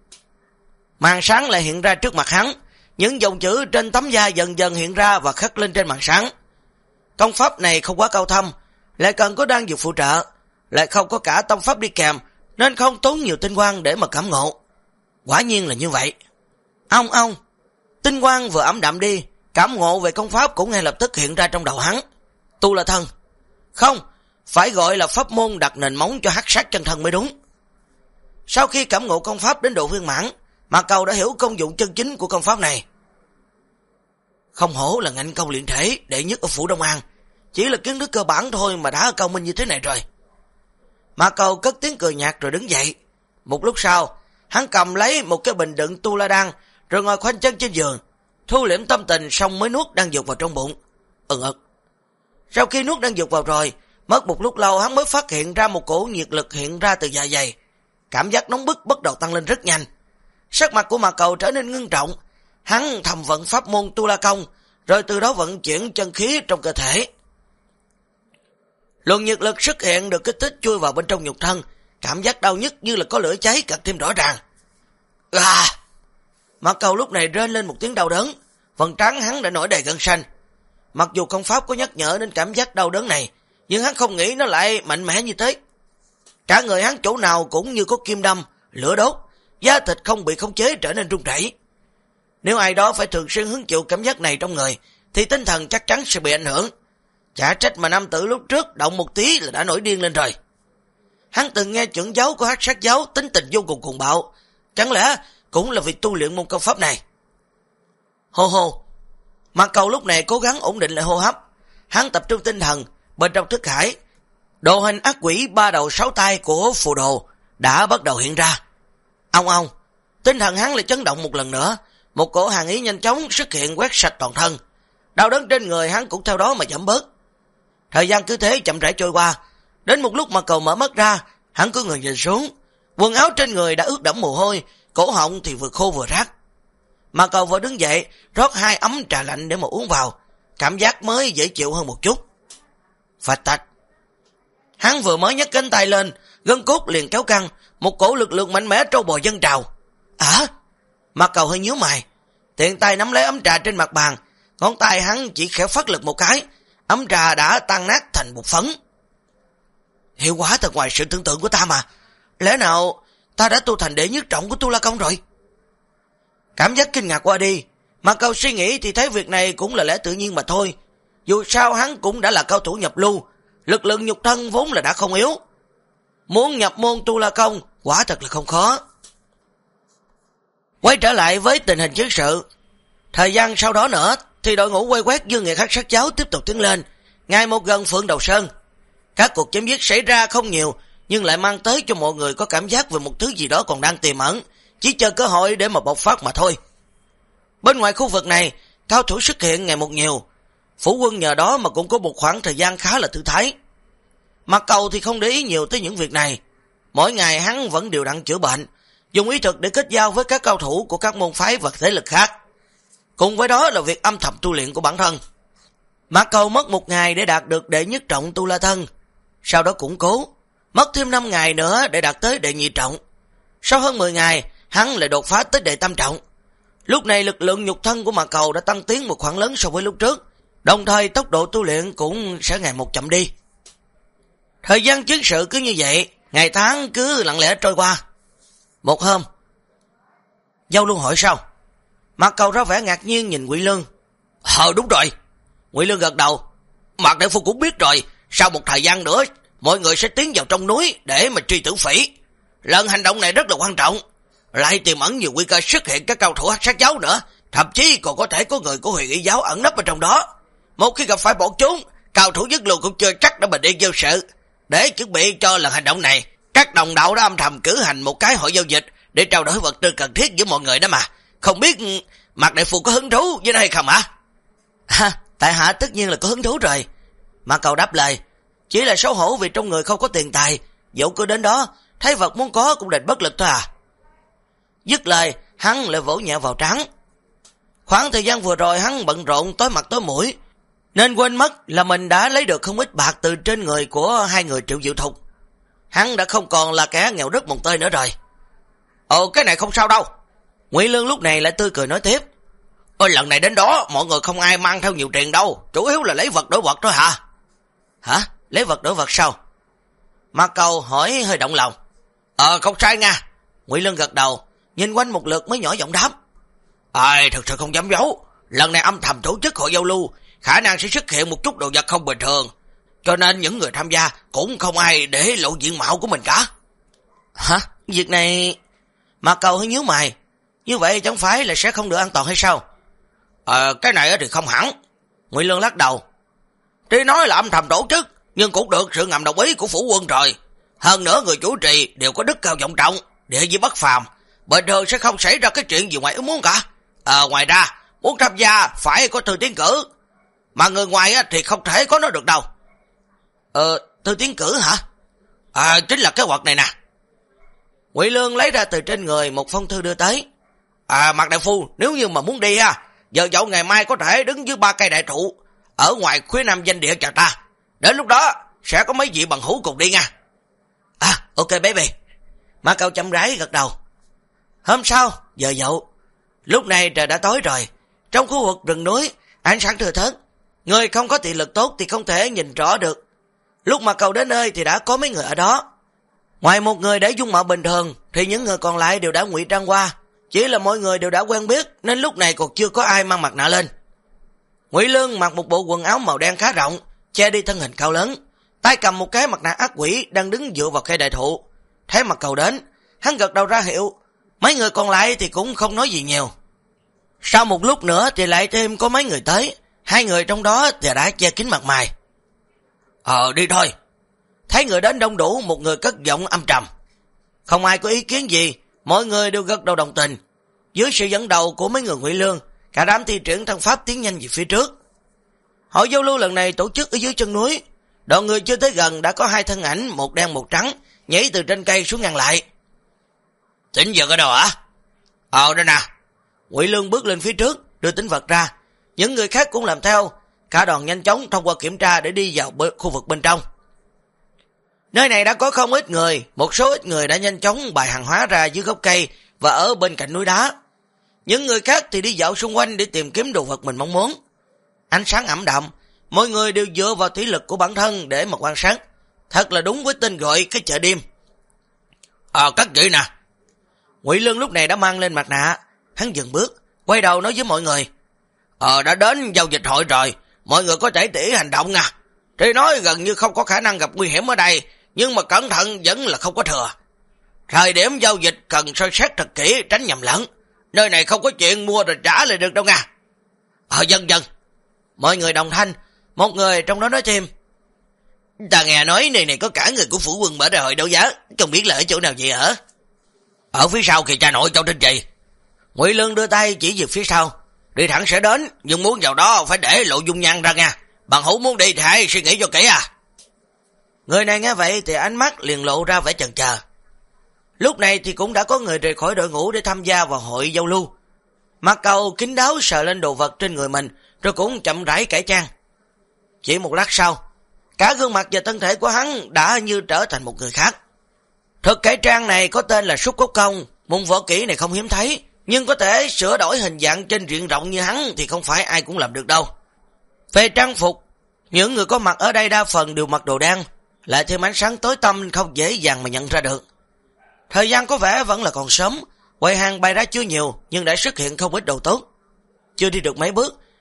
Màn sáng lại hiện ra trước mặt hắn, những dòng chữ trên tấm da dần dần hiện ra và khắc lên trên màn sáng. Công pháp này không quá cao thâm, lại cần có đan dược phụ trợ, lại không có cả tông pháp đi kèm, nên không tốn nhiều tinh quang để mà cảm ngộ. Quả nhiên là như vậy. Ông, tinh quang vừa ẩm đạm đi, cảm ngộ về công pháp cũng ngay lập tức hiện ra trong đầu hắn. Tu la thân. Không, phải gọi là pháp môn đặt nền móng cho hắc sát chân thân mới đúng. Sau khi cảm ngộ công pháp đến độ viên mãn, Mạc Cầu đã hiểu công dụng chân chính của công pháp này. Không hổ là ngạnh công luyện thể đệ nhất ở phủ Đông An, chỉ là kiến thức cơ bản thôi mà đã cao minh như thế này rồi. Mạc Cầu cất tiếng cười nhạt rồi đứng dậy. Một lúc sau, hắn cầm lấy một cái bình đựng tu la đan, rồi ngồi khoanh chân trên giường, thu liễm tâm tình xong mới nuốt đan dược vào trong bụng. Sau khi nuốt đan dược vào rồi, mất một lúc lâu hắn mới phát hiện ra một cổ nhiệt lực hiện ra từ dạ dày. Cảm giác nóng bức bắt đầu tăng lên rất nhanh. Sắc mặt của Mạc Cầu trở nên ngưng trọng, hắn thầm vận pháp môn tu la công, rồi từ đó vận chuyển chân khí trong cơ thể. Luồng nhiệt lực xuất hiện được kích thích chui vào bên trong nhục thân, cảm giác đau nhức như là có lửa cháy càng thêm rõ ràng. Mạc Cầu lúc này rên lên một tiếng đau đớn, phần trán hắn đã nổi đầy gân xanh. Mặc dù công pháp có nhắc nhở đến cảm giác đau đớn này, nhưng hắn không nghĩ nó lại mạnh mẽ như thế. Cả người hắn chỗ nào cũng như có kim đâm, lửa đốt, da thịt không bị khống chế trở nên run rẩy. Nếu ai đó phải thường xuyên hứng chịu cảm giác này trong người, thì tinh thần chắc chắn sẽ bị ảnh hưởng. Chả trách mà nam tử lúc trước động một tí là đã nổi điên lên rồi. Hắn từng nghe trưởng giáo của hắc sát giáo tính tình vô cùng cuồng bạo, chẳng lẽ cũng là vì tu luyện môn công pháp này. Hô. Mạc Cầu lúc này cố gắng ổn định lại hô hấp. Hắn tập trung tinh thần, bên trong thức hải, đồ hình ác quỷ 3 đầu 6 tay của phù đồ đã bắt đầu hiện ra. Ông, tinh thần hắn lại chấn động một lần nữa, một cổ hàn ý nhanh chóng xuất hiện quét sạch toàn thân. Đau đớn trên người hắn cũng theo đó mà giảm bớt. Thời gian cứ thế chậm rãi trôi qua, đến một lúc Mạc Cầu mở mắt ra, hắn cứ người nhìn xuống, quần áo trên người đã ướt đẫm mồ hôi, cổ họng thì vừa khô vừa rát. Mạc Cầu vừa đứng dậy, rót 2 ấm trà lạnh để mà uống vào, cảm giác mới dễ chịu hơn một chút. Phạch tạch. Hắn vừa mới nhấc cánh tay lên, gân cốt liền kéo căng, một cổ lực lượng mạnh mẽ trâu bò dâng trào. Mạc Cầu hơi nhíu mày, tiện tay nắm lấy ấm trà trên mặt bàn, ngón tay hắn chỉ khẽ phát lực một cái, ấm trà đã tan nát thành bột phấn. Hiệu quả thật ngoài sự tưởng tượng của ta mà, lẽ nào ta đã tu thành đệ nhất trọng của tu la công rồi? Cảm giác kinh ngạc qua đi, Mạc Cầu suy nghĩ thì thấy việc này cũng là lẽ tự nhiên mà thôi. Dù sao hắn cũng đã là cao thủ nhập lưu, lực lượng nhục thân vốn là đã không yếu. Muốn nhập môn tu la công quả thật là không khó. Quay trở lại với tình hình chiến sự. Thời gian sau đó nữa thì đội ngũ quay quét Dương Nghiệt hắc sát giáo tiếp tục tiến lên, ngày một gần Phượng Đầu Sơn. Các cuộc chém giết xảy ra không nhiều, nhưng lại mang tới cho mọi người có cảm giác về một thứ gì đó còn đang tiềm ẩn, chỉ chờ cơ hội để mà bộc phát mà thôi. Bên ngoài khu vực này, cao thủ xuất hiện ngày một nhiều, phủ quân nhờ đó mà cũng có một khoảng thời gian khá là thư thái. Mạc Cầu thì không để ý nhiều tới những việc này, mỗi ngày hắn vẫn đều đặn chữa bệnh, dùng ý thuật để kết giao với các cao thủ của các môn phái và thế lực khác. Cùng với đó là việc âm thầm tu luyện của bản thân. Mạc Cầu mất 1 ngày để đạt được đệ nhất trọng tu la thân, sau đó củng cố, mất thêm 5 ngày nữa để đạt tới đệ nhị trọng. Sau hơn 10 ngày, hắn lại đột phá tới đệ tam trọng. Lúc này lực lượng nhục thân của Mạc Cầu đã tăng tiến một khoảng lớn so với lúc trước, đồng thời tốc độ tu luyện cũng sẽ ngày một chậm đi. Thời gian chiến sự cứ như vậy, ngày tháng cứ lặng lẽ trôi qua. Một hôm, Giao Luân hỏi sao? Mạc Cầu ra vẻ ngạc nhiên nhìn Quỷ Lương. Đúng rồi. Ngụy Lương gật đầu. Mạc đại phu cũng biết rồi, sau một thời gian nữa mọi người sẽ tiến vào trong núi để mà truy tử phỉ. Lần hành động này rất là quan trọng, lại tiềm ẩn nhiều nguy cơ xuất hiện các cao thủ Hắc Sát giáo nữa, thậm chí còn có thể có người của Huyền Y giáo ẩn nấp ở trong đó. Một khi gặp phải bọn chúng, cao thủ Dứt Lưu cũng chưa chắc đã bình yên vô sự. Để chuẩn bị cho lần hành động này, các đồng đạo đã âm thầm cử hành một cái hội giao dịch để trao đổi vật tư cần thiết giữa mọi người đó mà. Không biết Mạc đại phu có hứng thú với nó hay không hả? Tại hạ tất nhiên là có hứng thú rồi. Mạc Cầu đáp lời, chỉ là xấu hổ vì trong người không có tiền tài, dẫu cứ đến đó thấy vật muốn có cũng đành bất lực thôi à. Dứt lời, hắn lại vỗ nhẹ vào trán. Khoảng thời gian vừa rồi hắn bận rộn tối mặt tối mũi, nên quên mất là mình đã lấy được không ít bạc từ trên người của hai người Triệu Diệu Thục. Hắn đã không còn là kẻ nghèo rất mồng tơi nữa rồi. Cái này không sao đâu. Ngụy Lương lúc này lại tươi cười nói tiếp. Lần này đến đó mọi người không ai mang theo nhiều tiền đâu, chủ yếu là lấy vật đổi vật thôi hả? Hả? Lấy vật đổi vật sao? Mạc Cầu hỏi hơi động lòng. Không sai nha. Ngụy Lương gật đầu, nhìn quanh một lượt mới nhỏ giọng đáp. Thực sự không dám giấu, lần này âm thầm tổ chức hội giao lưu, khả năng sẽ xuất hiện một chút đồ vật không bình thường, cho nên những người tham gia cũng không ai để lộ diện mạo của mình cả. Hả? Việc này... Mạc Cầu hơi nhíu mày. Như vậy chẳng phải là sẽ không được an toàn hay sao? Cái này thì không hẳn. Ngụy Lương lắc đầu. Tuy nói là âm thầm tổ chức, nhưng cũng được sự ngầm đồng ý của phủ quân rồi. Hơn nữa người chủ trì đều có đức cao vọng trọng, địa vị bất phàm, bình thường sẽ không xảy ra cái chuyện gì ngoài ý muốn cả. Ngoài ra, muốn tham gia phải có thư tiến cử, mà người ngoài thì không thể có nó được đâu. Thư tiến cử hả? Chính là kế hoạch này nè. Ngụy Lương lấy ra từ trên người một phong thư đưa tới. Mạc đại phu, nếu như mà muốn đi giờ dậu ngày mai có thể đứng dưới 3 cây đại thụ ở ngoài phía nam danh địa chợ ta. Đến lúc đó sẽ có mấy vị bằng hữu cùng đi nha. Ok baby. Mạc Cầu chậm rãi gật đầu. Hôm sau, giờ dậu. Lúc này trời đã tối rồi. Trong khu vực rừng núi, ánh sáng thưa thớt. Người không có thị lực tốt thì không thể nhìn rõ được. Lúc Mạc Cầu đến nơi thì đã có mấy người ở đó. Ngoài một người để dung mạo bình thường thì những người còn lại đều đã ngụy trang qua. Chỉ là mọi người đều đã quen biết nên lúc này còn chưa có ai mang mặt nạ lên. Ngụy Lương mặc một bộ quần áo màu đen khá rộng, che đi thân hình cao lớn, tay cầm một cái mặt nạ ác quỷ đang đứng dựa vào cây đại thụ. Thấy Mạc Cầu đến, hắn gật đầu ra hiệu. Mấy người còn lại thì cũng không nói gì nhiều. Sau một lúc nữa thì lại thêm có mấy người tới. Hai người trong đó thì đã che kín mặt mày. Đi thôi. Thấy người đến đông đủ, một người cất giọng âm trầm. Không ai có ý kiến gì, mọi người đều gật đầu đồng tình. Dưới sự dẫn đầu của mấy người Ngụy Lương, cả đám thi triển thân pháp tiến nhanh về phía trước. Hội giao lưu lần này tổ chức ở dưới chân núi. Đoàn người chưa tới gần đã có hai thân ảnh, một đen một trắng, nhảy từ trên cây xuống ngăn lại. Tính vật ở đâu hả? Đây nè. Ngụy Lương bước lên phía trước, đưa tính vật ra. Những người khác cũng làm theo. Cả đoàn nhanh chóng thông qua kiểm tra để đi vào khu vực bên trong. Nơi này đã có không ít người, một số ít người đã nhanh chóng bày hàng hóa ra dưới gốc cây và ở bên cạnh núi đá. Những người khác thì đi dạo xung quanh để tìm kiếm đồ vật mình mong muốn. Ánh sáng ẩm đậm, mọi người đều dựa vào thủy lực của bản thân để mà quan sát. Thật là đúng với tên gọi cái chợ đêm. Các vị nè. Ngụy Lương lúc này đã mang lên mặt nạ, hắn dừng bước, quay đầu nói với mọi người. Đã đến giao dịch hội rồi, mọi người có thể tỉ hành động nha. Thì nói gần như không có khả năng gặp nguy hiểm ở đây, nhưng mà cẩn thận vẫn là không có thừa. Thời điểm giao dịch cần soi xét thật kỹ, tránh nhầm lẫn. Nơi này không có chuyện mua rồi trả lại được đâu nha. Dân. Mọi người đồng thanh, một người trong đó nói thêm. Ta nghe nói nơi này có cả người của phủ quân mở ra hội đấu giá, không biết là ở chỗ nào vậy hả? Ở phía sau kìa cha nội, Châu Tinh Trì. Ngụy Lương đưa tay chỉ về phía sau. Đi thẳng sẽ đến, nhưng muốn vào đó phải để lộ dung nhan ra nha. Bằng hữu muốn đi thì hãy suy nghĩ cho kỹ Người này nghe vậy thì ánh mắt liền lộ ra vẻ chần chờ. Lúc này thì cũng đã có người rời khỏi đội ngũ để tham gia vào hội giao lưu. Mạc Cầu kín đáo sờ lên đồ vật trên người mình, rồi cũng chậm rãi cải trang. Chỉ một lát sau, cả gương mặt và thân thể của hắn đã như trở thành một người khác. Thuật cải trang này có tên là Súc Cốt Công, môn võ kỹ này không hiếm thấy, nhưng có thể sửa đổi hình dạng trên diện rộng như hắn thì không phải ai cũng làm được đâu. Về trang phục, những người có mặt ở đây đa phần đều mặc đồ đen, lại thêm ánh sáng tối tăm không dễ dàng mà nhận ra được. Thời gian có vẻ vẫn là còn sớm, quầy hàng bày ra chưa nhiều nhưng đã xuất hiện không ít đồ tốt. Chưa đi được mấy bước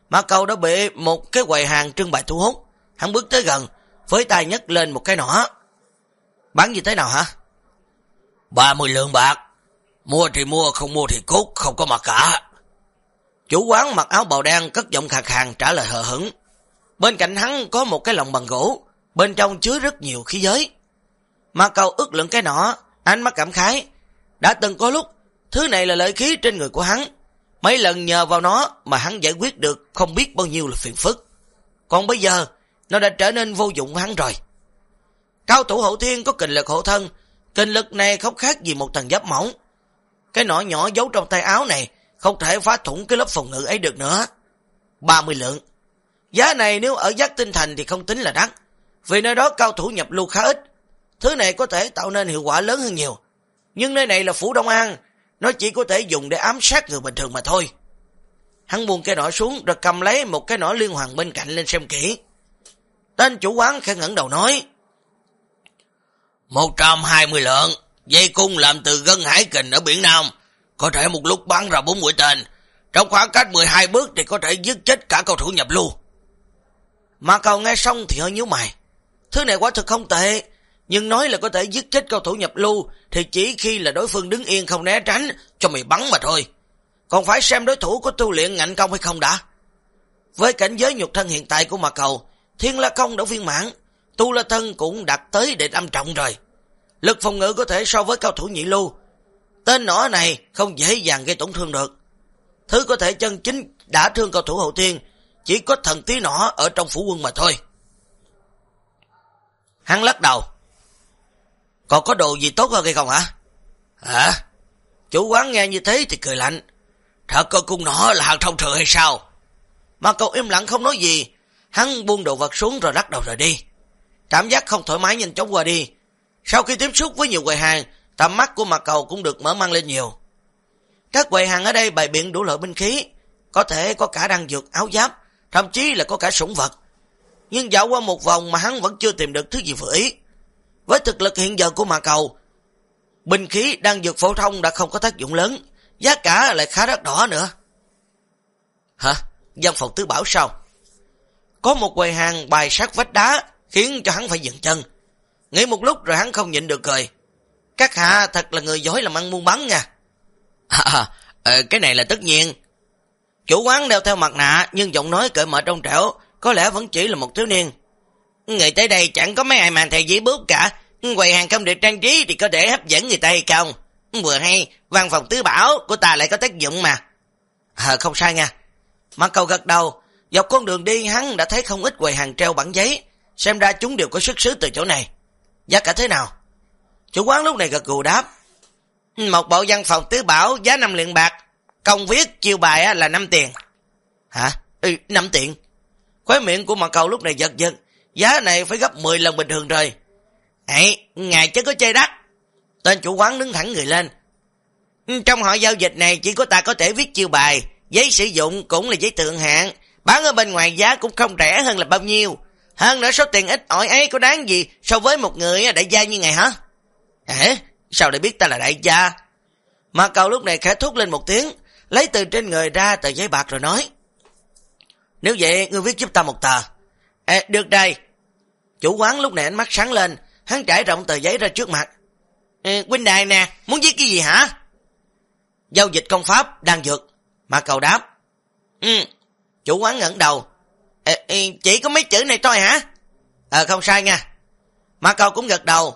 Mạc Cầu đã bị một cái quầy hàng trưng bày thu hút. Hắn bước tới gần, với tay nhấc lên một cái nỏ. Bán như thế nào hả? 30 lượng bạc. Mua thì mua, không mua thì cút, không có mặt cả. Chủ quán mặc áo bào đen cất giọng khàn khàn trả lời hờ hững. Bên cạnh hắn có một cái lồng bằng gỗ, bên trong chứa rất nhiều khí giới. Mạc Cầu ước lượng cái nỏ, ánh mắt cảm khái. Đã từng có lúc, thứ này là lợi khí trên người của hắn. Mấy lần nhờ vào nó mà hắn giải quyết được không biết bao nhiêu là phiền phức. Còn bây giờ, nó đã trở nên vô dụng của hắn rồi. Cao thủ hậu thiên có kình lực hộ thân, kình lực này không khác gì một tầng giáp mỏng. Cái nỏ nhỏ giấu trong tay áo này không thể phá thủng cái lớp phòng ngự ấy được nữa. 30 lượng. Giá này nếu ở Giác Tinh Thành thì không tính là đắt, vì nơi đó cao thủ nhập lưu khá ít. Thứ này có thể tạo nên hiệu quả lớn hơn nhiều. Nhưng nơi này là Phủ Đông An, nó chỉ có thể dùng để ám sát người bình thường mà thôi. Hắn buông cái nỏ xuống rồi cầm lấy một cái nỏ liên hoàn bên cạnh lên xem kỹ. Tên chủ quán khẽ ngẩng đầu nói: 120 lượng, dây cung làm từ gân hải kình ở biển Nam, có thể một lúc bắn ra 4 mũi tên, trong khoảng cách 12 bước thì có thể giết chết cả cầu thủ nhập lưu. Mạc Cầu nghe xong thì hơi nhíu mày. Thứ này quả thực không tệ, nhưng nói là có thể giết chết cầu thủ nhập lưu thì chỉ khi là đối phương đứng yên không né tránh cho mày bắn mà thôi. Còn phải xem đối thủ có tu luyện ngạnh công hay không đã. Với cảnh giới nhục thân hiện tại của Mạc Cầu, Thiên La Công đã viên mãn, tu la thân cũng đạt tới đệ tam trọng rồi. Lực phòng ngự có thể so với cao thủ nhị lưu. Tên nỏ này không dễ dàng gây tổn thương được. Thứ có thể chân chính đã thương cao thủ hậu thiên chỉ có thần tí nỏ ở trong phủ quân mà thôi. Hắn lắc đầu. Còn có đồ gì tốt hơn hay không hả? Hả? Chủ quán nghe như thế thì cười lạnh. Thật coi cung nỏ là hàng thông thường hay sao? Mà cậu im lặng không nói gì. Hắn buông đồ vật xuống rồi lắc đầu rời đi. Cảm giác không thoải mái nhanh chóng qua đi. Sau khi tiếp xúc với nhiều quầy hàng, tầm mắt của Mạc Cầu cũng được mở mang lên nhiều. Các quầy hàng ở đây bày biện đủ loại binh khí, có thể có cả đan dược, áo giáp, thậm chí là có cả sủng vật. Nhưng dạo qua một vòng mà hắn vẫn chưa tìm được thứ gì vừa ý. Với thực lực hiện giờ của Mạc Cầu, binh khí đan dược phổ thông đã không có tác dụng lớn, giá cả lại khá đắt đỏ nữa. Hả? Văn phòng tứ bảo sao? Có một quầy hàng bài sát vách đá khiến cho hắn phải dừng chân. Nghĩ một lúc rồi hắn không nhịn được cười. Các hạ thật là người giỏi làm ăn buôn bán nha. Cái này là tất nhiên. Chủ quán đeo theo mặt nạ nhưng giọng nói cởi mở trong trẻo, có lẽ vẫn chỉ là một thiếu niên. Người tới đây chẳng có mấy ai màn thầy giấy bút cả. Quầy hàng không được trang trí thì có thể hấp dẫn người ta hay không? Vừa hay, văn phòng tứ bảo của ta lại có tác dụng mà. Không sai nha. Mạc Cầu gật đầu. Dọc con đường đi hắn đã thấy không ít quầy hàng treo bản giấy, xem ra chúng đều có xuất xứ từ chỗ này. Giá cả thế nào? Chủ quán lúc này gật gù đáp. Một bộ văn phòng tứ bảo giá 5 lượng bạc, công viết chiêu bài là 5 tiền. Hả? 5 tiền? Khóe miệng của Mạc Cầu lúc này giật giật. Giá này phải gấp 10 lần bình thường rồi. Ngài chứ có chơi đắt. Tên chủ quán đứng thẳng người lên. Trong họ giao dịch này chỉ có ta có thể viết chiêu bài, giấy sử dụng cũng là giấy thượng hạng, bán ở bên ngoài giá cũng không rẻ hơn là bao nhiêu. Hơn nữa số tiền ít ỏi ấy có đáng gì so với một người đại gia như ngài hả? Sao để biết ta là đại gia? Mạc Cầu lúc này khẽ thốt lên một tiếng, lấy từ trên người ra tờ giấy bạc rồi nói. Nếu vậy ngươi viết giúp ta một tờ. Được đây. Chủ quán lúc này ánh mắt sáng lên, hắn trải rộng tờ giấy ra trước mặt. Huynh đài nè, muốn viết cái gì hả? Giao dịch công pháp, đan dược. Mạc Cầu đáp. Chủ quán ngẩng đầu. Chỉ có mấy chữ này thôi hả? Không sai nha. Mạc Cầu cũng gật đầu.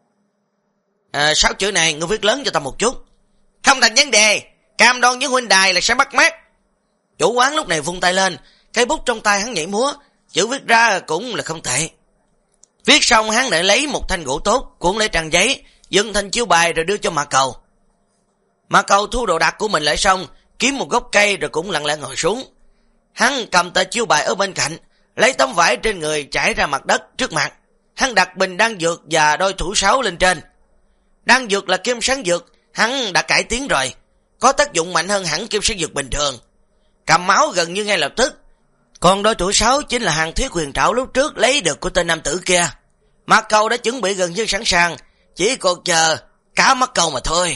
6 chữ này ngươi viết lớn cho ta một chút. Không thành vấn đề, cam đoan với huynh đài là sẽ bắt mắt. Chủ quán lúc này vung tay lên, cây bút trong tay hắn nhảy múa, chữ viết ra cũng là không tệ. Viết xong hắn lại lấy một thanh gỗ tốt, cuốn lấy trang giấy, dựng thành chiêu bài rồi đưa cho Mạc Cầu. Mạc Cầu thu đồ đạc của mình lại xong, kiếm một gốc cây rồi cũng lặng lẽ ngồi xuống. Hắn cầm tờ chiêu bài ở bên cạnh, lấy tấm vải trên người trải ra mặt đất trước mặt. Hắn đặt bình đan dược và đôi thủ sáo lên trên. Đan dược là kim sáng dược, hắn đã cải tiến rồi, có tác dụng mạnh hơn hẳn kim sáng dược bình thường, cầm máu gần như ngay lập tức. Còn đôi thủ sáo chính là hàng thiết huyền trảo lúc trước lấy được của tên nam tử kia. Mạc Cầu đã chuẩn bị gần như sẵn sàng, chỉ còn chờ cá mắc câu mà thôi.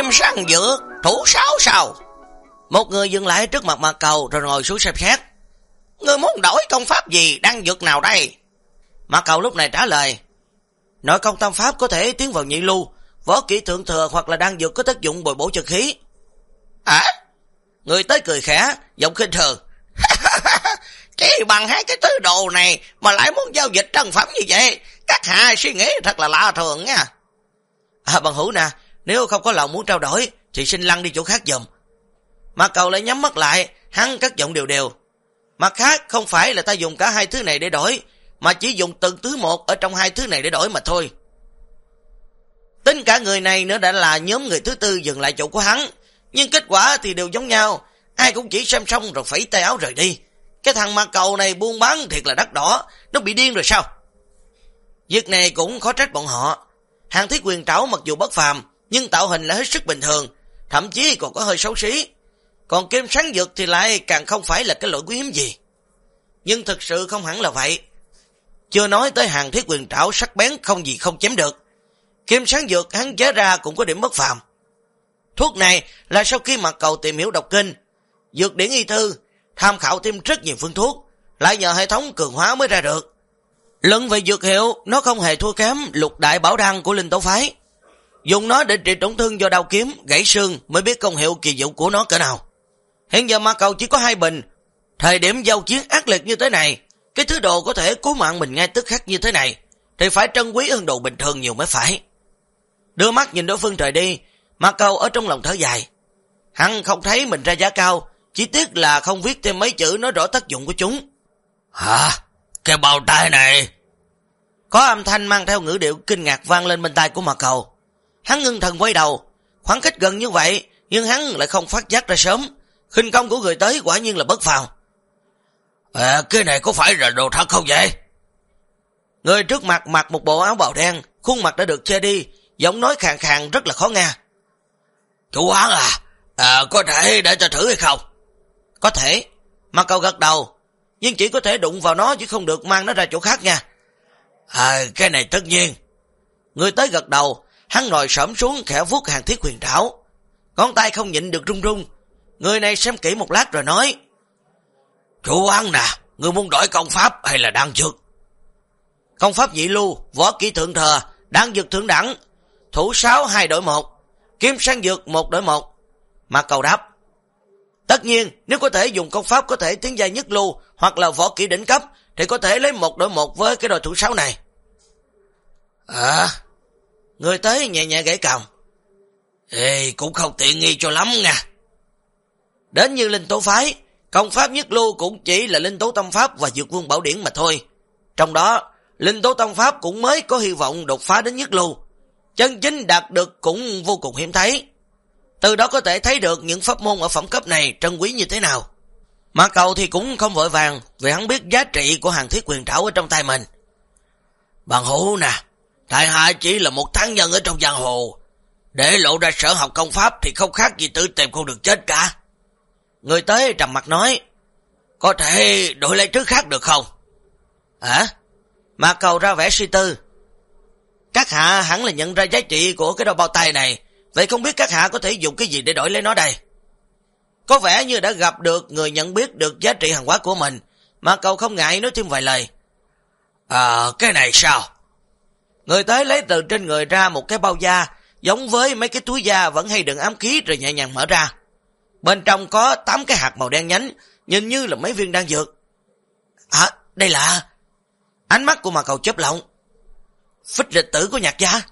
Kim sang dược, thủ 6 sao? Một người dừng lại trước mặt Mạc Cầu rồi ngồi xuống xem xét. Ngươi muốn đổi công pháp gì, đan dược nào đây? Mạc Cầu lúc này trả lời. Nội công tam pháp có thể tiến vào nhị lưu, võ kỹ thượng thừa hoặc là đan dược có tác dụng bồi bổ chân khí. Người tới cười khẽ, giọng khinh thường. Chỉ bằng hai cái thứ đồ này mà lại muốn giao dịch trân phẩm như vậy, các hạ suy nghĩ thật là lạ thường nha. Bằng hữu nè, nếu không có lòng muốn trao đổi thì xin lăn đi chỗ khác giùm. Mạc Cầu lại nhắm mắt lại, hắn cất giọng đều đều. Mặt khác không phải là ta dùng cả hai thứ này để đổi, mà chỉ dùng từng thứ một ở trong hai thứ này để đổi mà thôi. Tính cả người này nữa đã là nhóm người thứ tư dừng lại chỗ của hắn, nhưng kết quả thì đều giống nhau, ai cũng chỉ xem xong rồi phẩy tay áo rời đi. Cái thằng Mạc Cầu này buôn bán thiệt là đắt đỏ, nó bị điên rồi sao? Việc này cũng khó trách bọn họ. Hàng Thiết Quyền Trảo mặc dù bất phàm, nhưng tạo hình là hết sức bình thường, thậm chí còn có hơi xấu xí. Còn Kim Sáng Dược thì lại càng không phải là cái loại quý hiếm gì. Nhưng thực sự không hẳn là vậy. Chưa nói tới Hàng Thiết Quyền Trảo sắc bén không gì không chém được. Kim Sáng Dược hắn chế ra cũng có điểm bất phàm. Thuốc này là sau khi Mạc Cầu tìm hiểu đọc kinh, dược điển y thư, tham khảo thêm rất nhiều phương thuốc, lại nhờ hệ thống cường hóa mới ra được. Luận về dược hiệu, nó không hề thua kém Lục Đại Bảo Đan của Linh Tố Phái. Dùng nó để trị tổn thương do đau kiếm, gãy xương mới biết công hiệu kỳ diệu của nó cỡ nào. Hiện giờ Mạc Cầu chỉ có 2 bình, thời điểm giao chiến ác liệt như thế này, cái thứ đồ có thể cứu mạng mình ngay tức khắc như thế này, thì phải trân quý hơn đồ bình thường nhiều mới phải. Đưa mắt nhìn đối phương trời đi, Mạc Cầu ở trong lòng thở dài. Hắn không thấy mình ra giá cao, chỉ tiếc là không viết thêm mấy chữ nói rõ tác dụng của chúng. Hả? Cái bao tay này? Có âm thanh mang theo ngữ điệu kinh ngạc vang lên bên tai của Mạc Cầu. Hắn ngưng thần quay đầu, khoảng cách gần như vậy, nhưng hắn lại không phát giác ra sớm. Khinh công của người tới quả nhiên là bất phàm. Cái này có phải là đồ thật không vậy? Người trước mặt mặc một bộ áo bào đen, khuôn mặt đã được che đi, giọng nói khàn khàn rất là khó nghe. Chủ quán có thể để cho thử hay không? Có thể. Mạc Cầu gật đầu, nhưng chỉ có thể đụng vào nó chứ không được mang nó ra chỗ khác nha. Cái này tất nhiên. Người tới gật đầu, hắn ngồi xổm xuống khẽ vuốt Hàng Thiết Quyền Trảo. Ngón tay không nhịn được run run. Người này xem kỹ một lát rồi nói. Chủ quán nè, ngươi muốn đổi công pháp hay là đan dược? Công pháp nhị lưu, võ kỹ thượng thừa, đan dược thượng đẳng. Thủ 6 2 đổi 1, Kim Sáng Dược 1 đổi 1. Mạc Cầu đáp. Tất nhiên, nếu có thể dùng công pháp có thể tiến giai nhất lưu hoặc là võ kỹ đỉnh cấp thì có thể lấy 1 đổi 1 với cái đôi thủ 6 này. Người tới nhẹ nhẹ gãy cằm. Cũng không tiện nghi cho lắm nha. Đến như Linh Tố Phái, công pháp nhất lưu cũng chỉ là Linh Tố Tâm Pháp và Dược Vương Bảo Điển mà thôi. Trong đó, Linh Tố Tâm Pháp cũng mới có hy vọng đột phá đến nhất lưu. Chân chính đạt được cũng vô cùng hiếm thấy. Từ đó có thể thấy được những pháp môn ở phẩm cấp này trân quý như thế nào. Mạc Cầu thì cũng không vội vàng, vì hắn biết giá trị của Hàng Thiết Quyền Trảo ở trong tay mình. Bằng hữu nè, tại hạ chỉ là một thắng nhân ở trong giang hồ, để lộ ra sở học công pháp thì không khác gì tự tìm con đường chết cả. Người tới trầm mặt nói. Có thể đổi lấy thứ khác được không? Mạc Cầu ra vẻ suy tư. Các hạ hẳn là nhận ra giá trị của cái đôi bao tay này, vậy không biết các hạ có thể dùng cái gì để đổi lấy nó đây? Có vẻ như đã gặp được người nhận biết được giá trị hàng hóa của mình. Mạc Cầu không ngại nói thêm vài lời. Cái này sao? Người tới lấy từ trên người ra một cái bao da, giống với mấy cái túi da vẫn hay đựng ám khí, rồi nhẹ nhàng mở ra. Bên trong có 8 cái hạt màu đen nhánh, nhìn như là mấy viên đan dược. Đây là... Ánh mắt của Mạc Cầu chớp lộng. Phích lịch tử của Nhạc gia.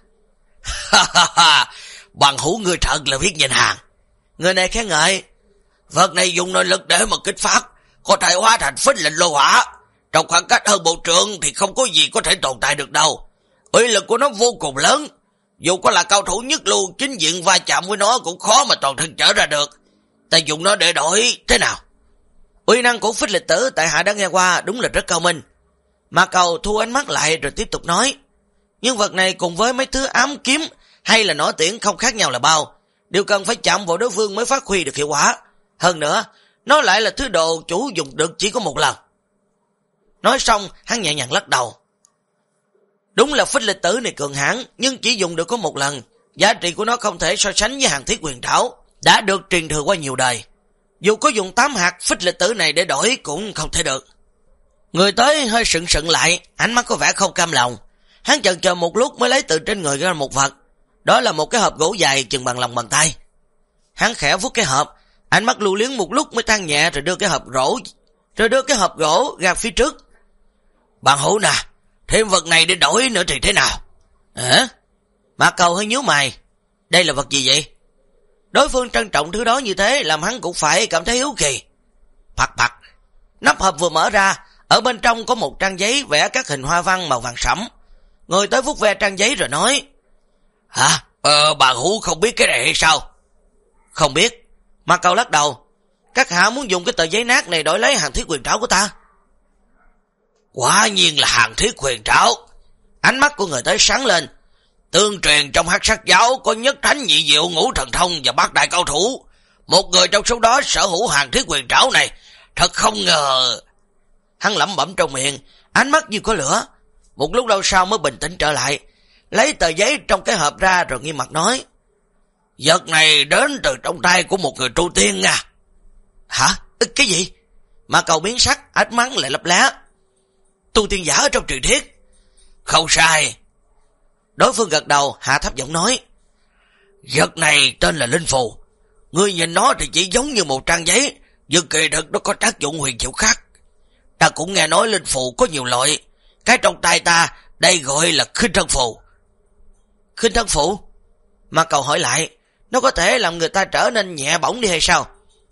Bằng hữu người thật là biết nhìn hàng. Người này khen ngợi. Vật này dùng nội lực để mà kích phát, có thể hóa thành phích lịch lô hỏa. Trong khoảng cách hơn 1 trượng thì không có gì có thể tồn tại được đâu. Uy lực của nó vô cùng lớn. Dù có là cao thủ nhất lưu, chính diện va chạm với nó cũng khó mà toàn thân trở ra được. Ta dùng nó để đổi thế nào? Uy năng của phích lịch tử tại hạ đã nghe qua, đúng là rất cao minh. Mạc Cầu thu ánh mắt lại rồi tiếp tục nói. Nhưng vật này cùng với mấy thứ ám kiếm hay là nỏ tiễn không khác nhau là bao. Điều cần phải chạm vào đối phương mới phát huy được hiệu quả. Hơn nữa, nó lại là thứ đồ chủ dùng được chỉ có một lần. Nói xong, hắn nhẹ nhàng lắc đầu. Đúng là phích lịch tử này cường hãn, nhưng chỉ dùng được có một lần. Giá trị của nó không thể so sánh với hàng thiết quyền trảo, đã được truyền thừa qua nhiều đời. Dù có dùng 8 hạt phích lịch tử này để đổi cũng không thể được. Người tới hơi sững sững lại, ánh mắt có vẻ không cam lòng. Hắn chần chờ một lúc mới lấy từ trên người ra một vật. Đó là một cái hộp gỗ dài chừng bằng lòng bàn tay. Hắn khẽ vuốt cái hộp, ánh mắt lưu luyến một lúc mới than nhẹ rồi đưa cái hộp gỗ ra phía trước. Bạn hữu nè, thêm vật này để đổi nữa thì thế nào? Hả? Mạc Cầu hơi nhíu mày. Đây là vật gì vậy? Đối phương trân trọng thứ đó như thế làm hắn cũng phải cảm thấy hiếu kỳ. Phật. Nắp hộp vừa mở ra, ở bên trong có một trang giấy vẽ các hình hoa văn màu vàng sẫm. Người tới vuốt ve trang giấy rồi nói: Hả? Bà hữu không biết cái này hay sao? Không biết. Mạc Cầu lắc đầu. Các hạ muốn dùng cái tờ giấy nát này đổi lấy hàng thiết quyền trảo của ta? Quả nhiên là hàng thiết quyền trảo. Ánh mắt của người tới sáng lên. Tương truyền trong Hắc Sát giáo có nhất thánh nhị diệu ngũ thần thông và bát đại cao thủ. Một người trong số đó sở hữu hàng thiết quyền trảo này. Thật không ngờ. Hắn lẩm bẩm trong miệng, ánh mắt như có lửa. Một lúc lâu sau mới bình tĩnh trở lại, lấy tờ giấy trong cái hộp ra rồi nghiêm mặt nói: Vật này đến từ trong tay của một người tu tiên nha. Hả? Cái gì? Mạc Cầu biến sắc, ánh mắt lại lấp lá. Tu tiên giả ở trong truyền thuyết? Không sai. Đối phương gật đầu, hạ thấp giọng nói: Vật này tên là linh phù. Ngươi nhìn nó thì chỉ giống như một trang giấy, nhưng kỳ thực nó có tác dụng huyền diệu khác. Ta cũng nghe nói linh phù có nhiều loại. Cái trong tay ta đây gọi là khinh thân phù. Khinh thân phù? Mạc Cầu hỏi lại: Nó có thể làm người ta trở nên nhẹ bỏng đi hay sao?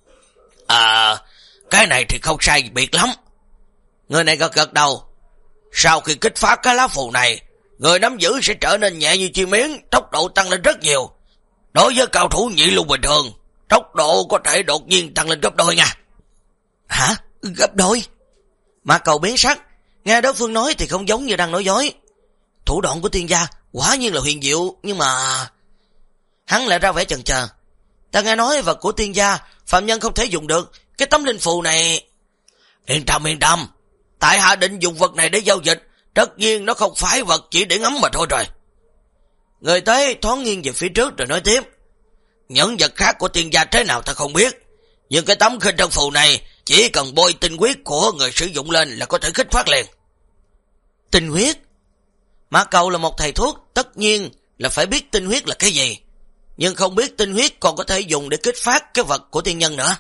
Cái này thì không sai biệt lắm. Người này gật đầu. Sau khi kích phát cái lá phù này, người nắm giữ sẽ trở nên nhẹ như chim miến, tốc độ tăng lên rất nhiều. Đối với cao thủ nhị lưu bình thường, tốc độ có thể đột nhiên tăng lên gấp đôi nha. Hả? Gấp đôi? Mạc Cầu biến sắc, nghe đối phương nói thì không giống như đang nói dối. Thủ đoạn của tiên gia quả nhiên là huyền diệu, nhưng mà... Hắn lại ra vẻ chần chờ. Ta nghe nói vật của tiên gia phạm nhân không thể dùng được. Cái tấm linh phù này... Yên tâm. Tại hạ định dùng vật này để giao dịch. Tất nhiên nó không phải vật chỉ để ngắm mà thôi rồi. Người tới thoáng nghiêng về phía trước rồi nói tiếp: Những vật khác của tiên gia thế nào ta không biết, nhưng cái tấm khinh thân phù này chỉ cần bôi tinh huyết của người sử dụng lên là có thể kích phát liền. Tinh huyết? Mạc Cầu là một thầy thuốc, tất nhiên là phải biết tinh huyết là cái gì, nhưng không biết tinh huyết còn có thể dùng để kích phát cái vật của tiên nhân nữa.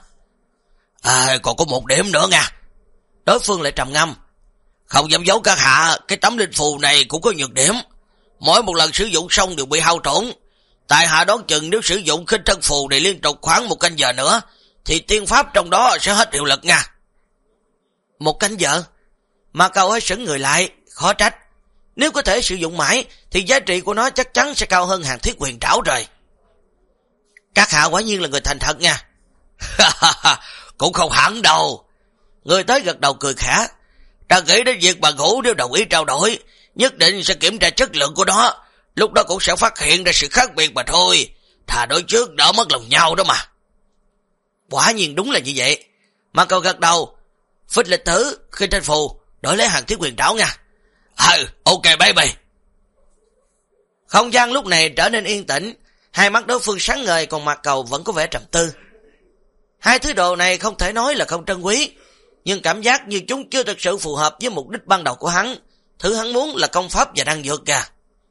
Còn có một điểm nữa nha. Đối phương lại trầm ngâm. Không dám giấu các hạ, cái tấm linh phù này cũng có nhược điểm. Mỗi một lần sử dụng xong đều bị hao tổn. Tại hạ đoán chừng nếu sử dụng khinh thân phù này liên tục khoảng 1 canh giờ nữa, thì tiên pháp trong đó sẽ hết hiệu lực nha. 1 canh giờ? Mà Cầu hơi sững người lại, khó trách. Nếu có thể sử dụng mãi, thì giá trị của nó chắc chắn sẽ cao hơn hàng thiết quyền trảo rồi. Các hạ quả nhiên là người thành thật nha. Cũng không hẳn đâu. Người tới gật đầu cười khẽ. Ta nghĩ đến việc bà Ngũ nếu đồng ý trao đổi, nhất định sẽ kiểm tra chất lượng của nó. Lúc đó cũng sẽ phát hiện ra sự khác biệt mà thôi. Thà đối trước đỡ mất lòng nhau đó mà. Quả nhiên đúng là như vậy. Mà Cầu gật đầu. Phích lịch tử, khinh thân phù, đổi lấy hàng thiết quyền trảo nha. Ok baby. Không gian lúc này trở nên yên tĩnh. Hai mắt đối phương sáng ngời, còn Mạc Cầu vẫn có vẻ trầm tư. Hai thứ đồ này không thể nói là không trân quý, nhưng cảm giác như chúng chưa thực sự phù hợp với mục đích ban đầu của hắn. Thứ hắn muốn là công pháp và đan dược kìa.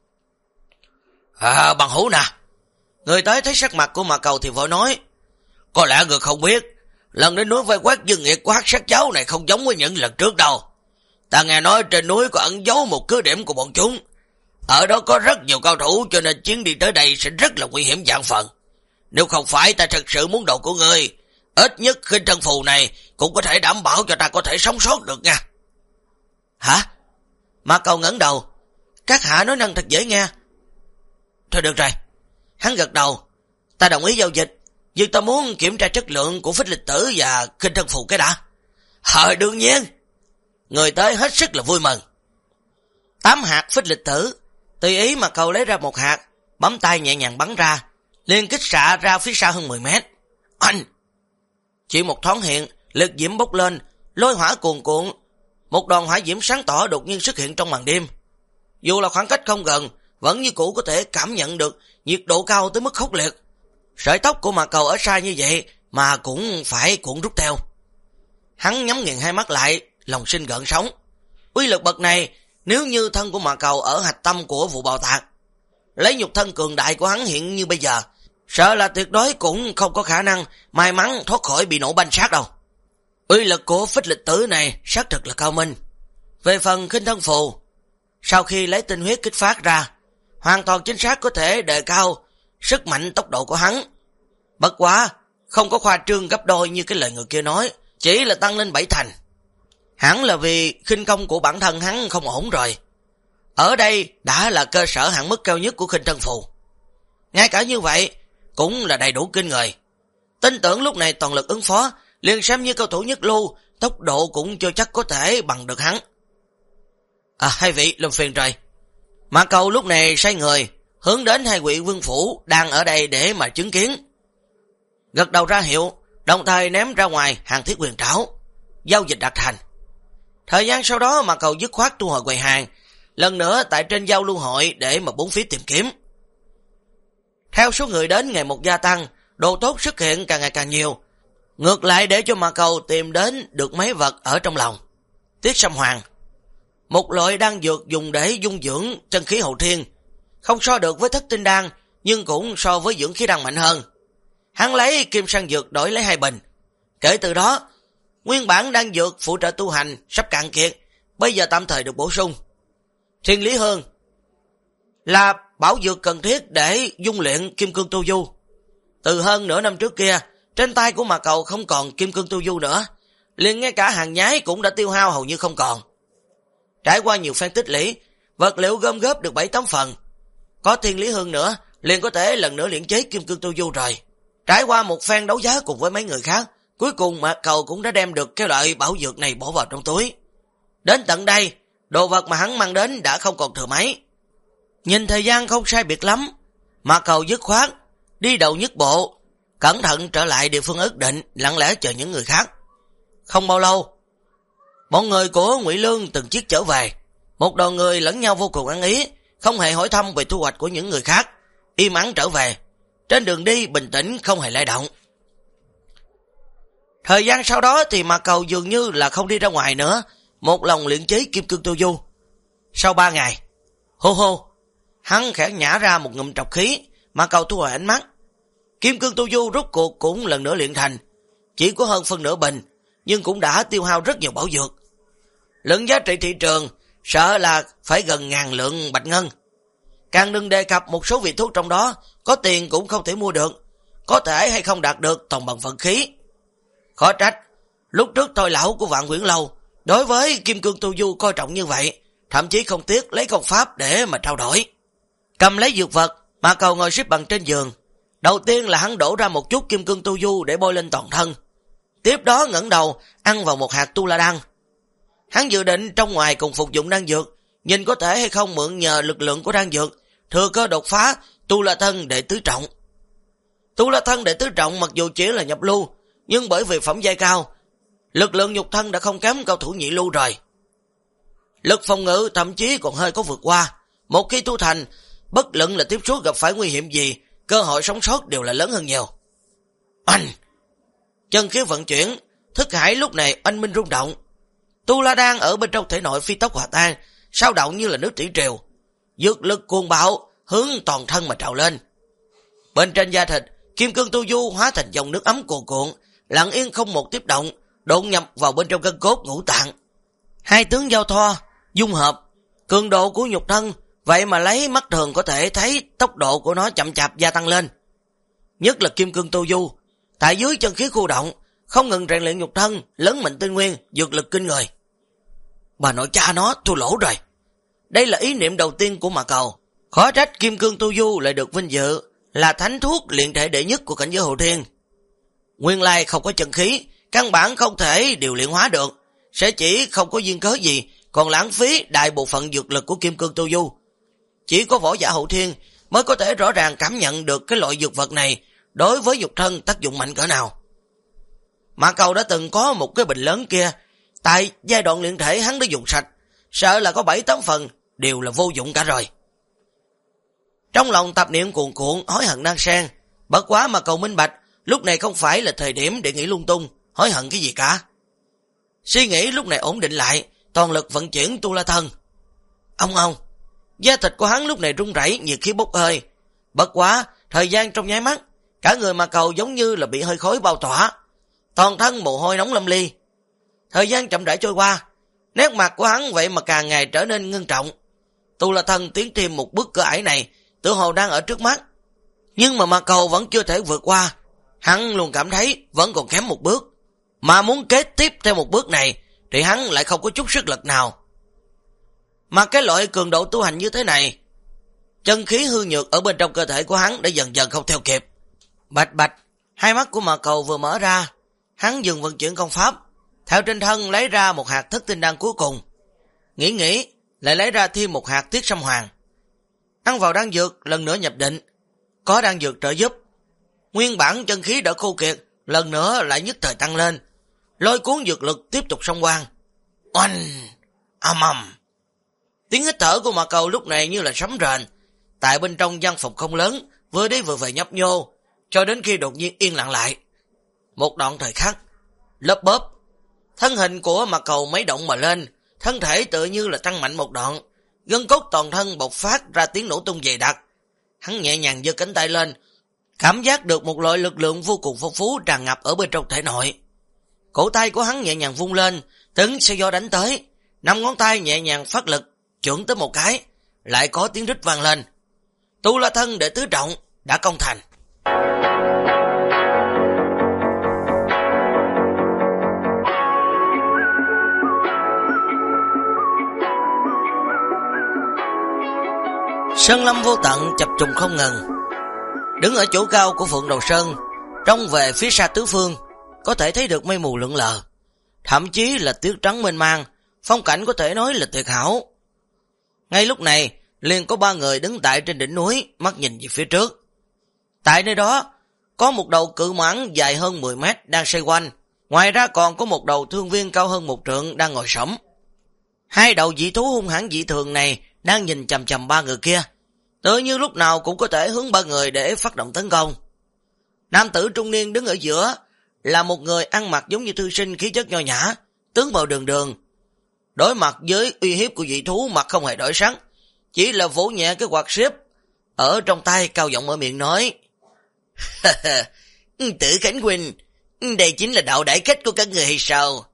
Bằng hữu nè. Người tới thấy sắc mặt của Mạc Cầu thì vội nói: Có lẽ người không biết, lần đến núi vây quét dương nghiệt của Hắc Sát giáo này không giống với những lần trước đâu. Ta nghe nói trên núi có ẩn giấu một cứ điểm của bọn chúng. Ở đó có rất nhiều cao thủ, cho nên chuyến đi tới đây sẽ rất là nguy hiểm vạn phần. Nếu không phải ta thật sự muốn đồ của ngươi, ít nhất khinh thân phù này cũng có thể đảm bảo cho ta có thể sống sót được nha. Hả? Mạc Cầu ngẩng đầu. Các hạ nói năng thật dễ nghe. Thôi được rồi. Hắn gật đầu. Ta đồng ý giao dịch, nhưng ta muốn kiểm tra chất lượng của phích lịch tử và khinh thân phù cái đã. Đương nhiên. Người tới hết sức là vui mừng. 8 hạt phích lịch tử. Tùy ý Mạc Cầu lấy ra 1 hạt, bấm tay nhẹ nhàng bắn ra, liền kích xạ ra phía xa hơn 10 mét. Anh! Chỉ một thoáng hiện, lực diễm bốc lên, lôi hỏa cuồn cuộn. Một đoàn hỏa diễm sáng tỏ đột nhiên xuất hiện trong màn đêm. Dù là khoảng cách không gần, vẫn như cũ có thể cảm nhận được nhiệt độ cao tới mức khốc liệt. Sợi tóc của Mạc Cầu ở xa như vậy mà cũng phải cuộn rút theo. Hắn nhắm nghiền hai mắt lại, lòng sinh gợn sóng. Uy lực bậc này, nếu như thân của Mạc Cầu ở hạch tâm của vụ bạo tạc, lấy nhục thân cường đại của hắn hiện như bây giờ, sợ là tuyệt đối cũng không có khả năng may mắn thoát khỏi bị nổ banh xác đâu. Uy lực của phích lịch tử này xác thực là cao minh. Về phần khinh thân phù, sau khi lấy tinh huyết kích phát ra, hoàn toàn chính xác có thể đề cao sức mạnh tốc độ của hắn. Bất quá, không có khoa trương gấp đôi như cái lời người kia nói, chỉ là tăng lên 7 thành. Hẳn là vì khinh công của bản thân hắn không ổn rồi. Ở đây đã là cơ sở hạn mức cao nhất của khinh thân phù. Ngay cả như vậy, cũng là đầy đủ kinh người. Tin tưởng lúc này toàn lực ứng phó, liền xem như cao thủ nhất lưu, tốc độ cũng chưa chắc có thể bằng được hắn. Hai vị làm phiền rồi. Mạc Cầu lúc này xoay người, hướng đến hai vị vương phủ đang ở đây để mà chứng kiến. Gật đầu ra hiệu, đồng thời ném ra ngoài hàng thiết quyền trảo. Giao dịch đạt thành. Thời gian sau đó Mạc Cầu dứt khoát thu hồi quầy hàng, lần nữa tại trên giao lưu hội để mà bốn phía tìm kiếm. Theo số người đến ngày một gia tăng, đồ tốt xuất hiện càng ngày càng nhiều. Ngược lại để cho Mạc Cầu tìm đến được mấy vật ở trong lòng. Tiết Sâm Hoàng, một loại đan dược dùng để dung dưỡng chân khí hậu thiên, không so được với thất tinh đan, nhưng cũng so với dưỡng khí đan mạnh hơn. Hắn lấy kim sang dược đổi lấy 2 bình. Kể từ đó, nguyên bản đan dược phụ trợ tu hành sắp cạn kiệt, bây giờ tạm thời được bổ sung. Thiên Lý Hương là bảo dược cần thiết để dung luyện kim cương tu du. Từ hơn nửa năm trước kia, trên tay của Mạc Cầu không còn kim cương tu du nữa, liền ngay cả hàng nhái cũng đã tiêu hao hầu như không còn. Trải qua nhiều phen tích lũy, vật liệu gom góp được 7-8 phần. Có Thiên Lý Hương nữa, liền có thể lần nữa luyện chế kim cương tu du rồi. Trải qua một phen đấu giá cùng với mấy người khác, cuối cùng Mạc Cầu cũng đã đem được cái loại bảo dược này bỏ vào trong túi. Đến tận đây, đồ vật mà hắn mang đến đã không còn thừa mấy. Nhìn thời gian không sai biệt lắm, Mạc Cầu dứt khoát đi đầu nhất bộ, cẩn thận trở lại địa phương ước định, lặng lẽ chờ những người khác. Không bao lâu, bọn người của Ngụy Lương từng chiếc trở về, một đoàn người lẫn nhau vô cùng ăn ý, không hề hỏi thăm về thu hoạch của những người khác, im ắng trở về. Trên đường đi bình tĩnh không hề lay động. Thời gian sau đó thì Mạc Cầu dường như là không đi ra ngoài nữa, một lòng luyện chế kim cương tu du. Sau 3 ngày, hô hô, hắn khẽ nhả ra một ngụm trọc khí. Mạc Cầu thu hồi ánh mắt. Kim cương tu du rốt cuộc cũng lần nữa luyện thành, chỉ có hơn phân nửa bình, nhưng cũng đã tiêu hao rất nhiều bảo dược. Lượng giá trị thị trường sợ là phải gần 1000 lượng bạch ngân. Càng đừng đề cập một số vị thuốc trong đó, có tiền cũng không thể mua được, có thể hay không đạt được toàn bằng vận khí. Khó trách, lúc trước Thôi lão của Vạn Quyển Lâu đối với kim cương tu du coi trọng như vậy, thậm chí không tiếc lấy công pháp để mà trao đổi. Cầm lấy dược vật, Mạc Cầu ngồi xếp bằng trên giường. Đầu tiên là hắn đổ ra một chút kim cương tu du để bôi lên toàn thân. Tiếp đó ngẩng đầu ăn vào một hạt tu la đan. Hắn dự định trong ngoài cùng phục dụng đan dược, nhìn có thể hay không mượn nhờ lực lượng của đan dược, thừa cơ đột phá tu la thân đệ tứ trọng. Tu la thân đệ tứ trọng mặc dù chỉ là nhập lưu, nhưng bởi vì phẩm giai cao, lực lượng nhục thân đã không kém cao thủ nhị lưu rồi. Lực phòng ngự thậm chí còn hơi có vượt qua. Một khi tu thành, bất luận là tiếp xúc gặp phải nguy hiểm gì, cơ hội sống sót đều là lớn hơn nhiều. Anh! Chân khí vận chuyển, thức hải lúc này oanh minh rung động. Tu la đan ở bên trong thể nội phi tốc hòa tan, sao động như là nước thủy triều. Dược lực cuồng bạo, hướng toàn thân mà trào lên. Bên trên da thịt, kim cương tu du hóa thành dòng nước ấm cuồn cuộn, lặng yên không một tiếp động, độn nhập vào bên trong gân cốt ngũ tạng. Hai tướng giao thoa, dung hợp, cường độ của nhục thân, vậy mà lấy mắt thường có thể thấy tốc độ của nó chậm chạp gia tăng lên. Nhất là kim cương tu du, tại dưới chân khí khu động, không ngừng rèn luyện nhục thân, lớn mạnh tinh nguyên, dược lực kinh người. Bà nội cha nó thua lỗ rồi. Đây là ý niệm đầu tiên của Mạc Cầu. Khó trách kim cương tu du lại được vinh dự là thánh thuốc luyện thể đệ nhất của cảnh giới hậu thiên. Nguyên lai không có chân khí, căn bản không thể điều luyện hóa được, sẽ chỉ không có duyên cớ gì, còn lãng phí đại bộ phận dược lực của kim cương tu du. Chỉ có võ giả hậu thiên mới có thể rõ ràng cảm nhận được cái loại dược vật này đối với nhục thân tác dụng mạnh cỡ nào. Mạc Cầu đã từng có một cái bình lớn kia, tại giai đoạn luyện thể hắn đã dùng sạch, sợ là có 7-8 phần đều là vô dụng cả rồi. Trong lòng tạp niệm cuồn cuộn, hối hận đan sen. Bất quá mà cầu minh bạch, lúc này không phải là thời điểm để nghĩ lung tung, hối hận cái gì cả. Suy nghĩ lúc này ổn định lại, toàn lực vận chuyển tu la thân. Ông, da thịt của hắn lúc này run rẩy, nhiệt khí bốc hơi. Bất quá, thời gian trong nháy mắt, cả người mà cầu giống như là bị hơi khói bao tỏa, toàn thân mồ hôi nóng lâm ly. Thời gian chậm rãi trôi qua, nét mặt của hắn vậy mà càng ngày trở nên ngưng trọng. Tu la thân tiến thêm một bước cửa ải này, tự hồ đang ở trước mắt, nhưng mà cầu vẫn chưa thể vượt qua. Hắn luôn cảm thấy vẫn còn kém một bước, mà muốn kế tiếp theo một bước này thì hắn lại không có chút sức lực nào. Mà cái loại cường độ tu hành như thế này, chân khí hư nhược ở bên trong cơ thể của hắn đã dần dần không theo kịp. Bạch, hai mắt của mà cầu vừa mở ra, hắn dừng vận chuyển công pháp, theo trên thân lấy ra một hạt thất tinh đan cuối cùng. Nghĩ, lại lấy ra thêm một hạt tiết sâm hoàng. Ăn vào đan dược, lần nữa nhập định, có đan dược trợ giúp. Nguyên bản chân khí đã khô kiệt, lần nữa lại nhất thời tăng lên, lôi cuốn dược lực tiếp tục xông quang. Oanh, ầm. Tiếng hít thở của mà cầu lúc này như là sấm rền, tại bên trong gian phòng không lớn, vừa đi vừa về nhấp nhô, cho đến khi đột nhiên yên lặng lại. Một đoạn thời khắc, lớp bóp, thân hình của mà cầu mấy động mà lên, thân thể tự như là tăng mạnh một đoạn, gân cốt toàn thân bộc phát ra tiếng nổ tung dày đặc. Hắn nhẹ nhàng giơ cánh tay lên, cảm giác được một loại lực lượng vô cùng phong phú tràn ngập ở bên trong thể nội. Cổ tay của hắn nhẹ nhàng vung lên, tấn xe gió đánh tới, 5 ngón tay nhẹ nhàng phát lực, chưởng tới một cái, lại có tiếng rít vang lên. Tu la thân đệ tứ trọng đã công thành. Sơn lâm vô tận chập trùng không ngừng. Đứng ở chỗ cao của Phượng Đầu Sơn, trông về phía xa tứ phương, có thể thấy được mây mù lượn lờ, thậm chí là tuyết trắng mênh mang, phong cảnh có thể nói là tuyệt hảo. Ngay lúc này, liền có 3 người đứng tại trên đỉnh núi, mắt nhìn về phía trước. Tại nơi đó, có một đầu cự mãng dài hơn 10 mét đang xoay quanh, ngoài ra còn có một đầu thương viên cao hơn 1 trượng đang ngồi sẫm. 2 đầu dị thú hung hãn dị thường này đang nhìn chằm chằm 3 người kia, tự như lúc nào cũng có thể hướng 3 người để phát động tấn công. Nam tử trung niên đứng ở giữa là một người ăn mặc giống như thư sinh, khí chất nho nhã, tướng mạo đường đường. Đối mặt với uy hiếp của dị thú mặt không hề đổi sắc, chỉ là vỗ nhẹ cái quạt xếp ở trong tay, cao giọng mở miệng nói: Tử Khánh huynh, đây chính là đạo đại khách của các người hay sao?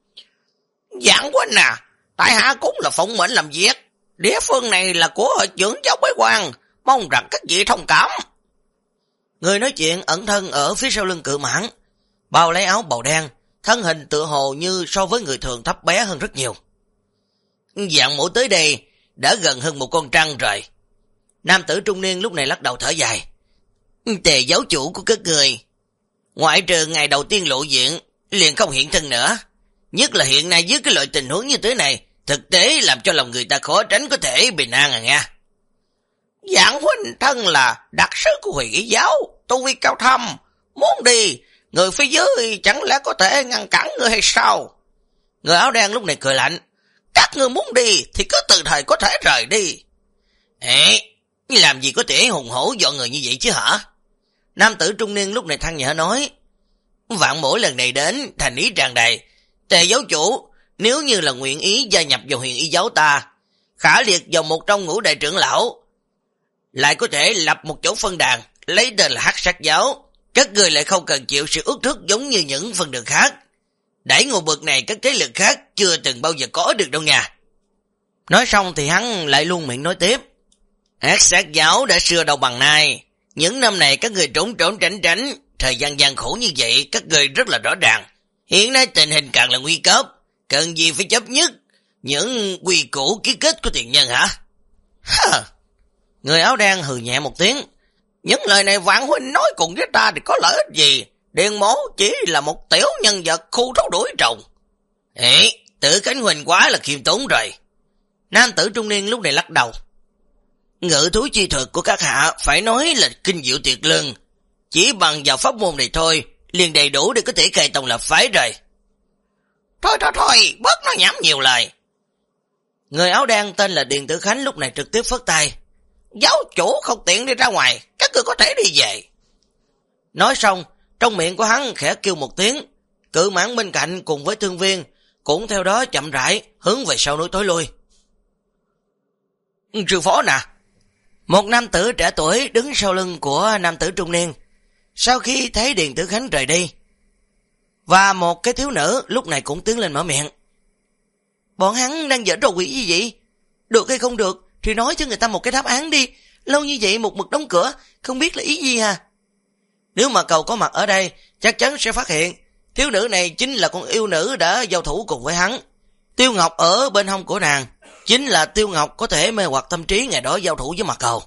Giảng huynh à, tại hạ cũng là phụng mệnh làm việc, địa phương này là của hội trưởng giáo bế quan, mong rằng các vị thông cảm. Người nói chuyện ẩn thân ở phía sau lưng cự mãng, bao lấy áo bào đen, thân hình tựa hồ như so với người thường thấp bé hơn rất nhiều. Dạng mũ tới đây đã gần hơn một con trăng rồi. Nam tử trung niên lúc này lắc đầu thở dài: Tề giáo chủ của các người, ngoại trừ ngày đầu tiên lộ diện liền không hiện thân nữa, nhất là hiện nay với cái loại tình huống như thế này, thực tế làm cho lòng người ta khó tránh có thể bình an à nha. Giảng huynh thân là đặc sứ của Huyền Ý giáo, tu vi cao thâm, muốn đi, người phía dưới chẳng lẽ có thể ngăn cản người hay sao? Người áo đen lúc này cười lạnh: Các người muốn đi thì cứ từ thời có thể rời đi. Ê, làm gì có thể hùng hổ dọn người như vậy chứ hả? Nam tử trung niên lúc này than nhẹ nói: Vạn mỗi lần này đến thành ý tràn đầy, Tề giáo chủ nếu như là nguyện ý gia nhập vào Huyền Ý giáo ta, khả liệt vào một trong ngũ đại trưởng lão, lại có thể lập một chỗ phân đàn lấy tên là Hắc Sát giáo. Các người lại không cần chịu sự ước thúc giống như những phân đường khác. Đẩy ngồi bực này các thế lực khác chưa từng bao giờ có được đâu nha. Nói xong thì hắn lại luôn miệng nói tiếp: Hắc Sát giáo đã xưa đâu bằng nay, những năm này các người trốn tránh, thời gian gian khổ như vậy các người rất là rõ ràng. Hiện nay tình hình càng là nguy cấp, cần gì phải chấp nhất những quy củ ký kết của tiền nhân hả? Người áo đen hừ nhẹ một tiếng: Những lời này Vạn huynh nói cùng với ta thì có lợi ích gì? Điền mố chỉ là một tiểu nhân vật khu thấu đuổi trồng. Ê, Tử Khánh huynh quá là khiêm tốn rồi. Nam tử trung niên lúc này lắc đầu: Ngự thú chi thuật của các hạ phải nói là kinh diệu tuyệt luân, chỉ bằng vào pháp môn này thôi liền đầy đủ để có thể khai tông lập phái rồi. Thôi, bớt nói nhảm nhiều lời. Người áo đen tên là Điền Tử Khánh lúc này trực tiếp phất tay: Giáo chủ không tiện đi ra ngoài, các ngươi có thể đi về. Nói xong, trong miệng của hắn khẽ kêu một tiếng, Cự Mãn bên cạnh cùng với Thương Viên cũng theo đó chậm rãi hướng về sau núi tối lui. Sư phó nè. Một nam tử trẻ tuổi đứng sau lưng của nam tử trung niên. Sau khi thấy Điền Tử Khánh rời đi, và một cái thiếu nữ lúc này cũng tiến lên mở miệng. Bọn hắn đang giở trò quỷ gì vậy? Được hay không được thì nói cho người ta một cái đáp án đi. Lâu như vậy một mực đóng cửa, không biết là ý gì hả? Nếu mà Cầu có mặt ở đây, chắc chắn sẽ phát hiện thiếu nữ này chính là con yêu nữ đã giao thủ cùng với hắn. Tiêu Ngọc ở bên hông của nàng chính là Tiêu Ngọc có thể mê hoặc tâm trí ngày đó giao thủ với Mặt Cầu.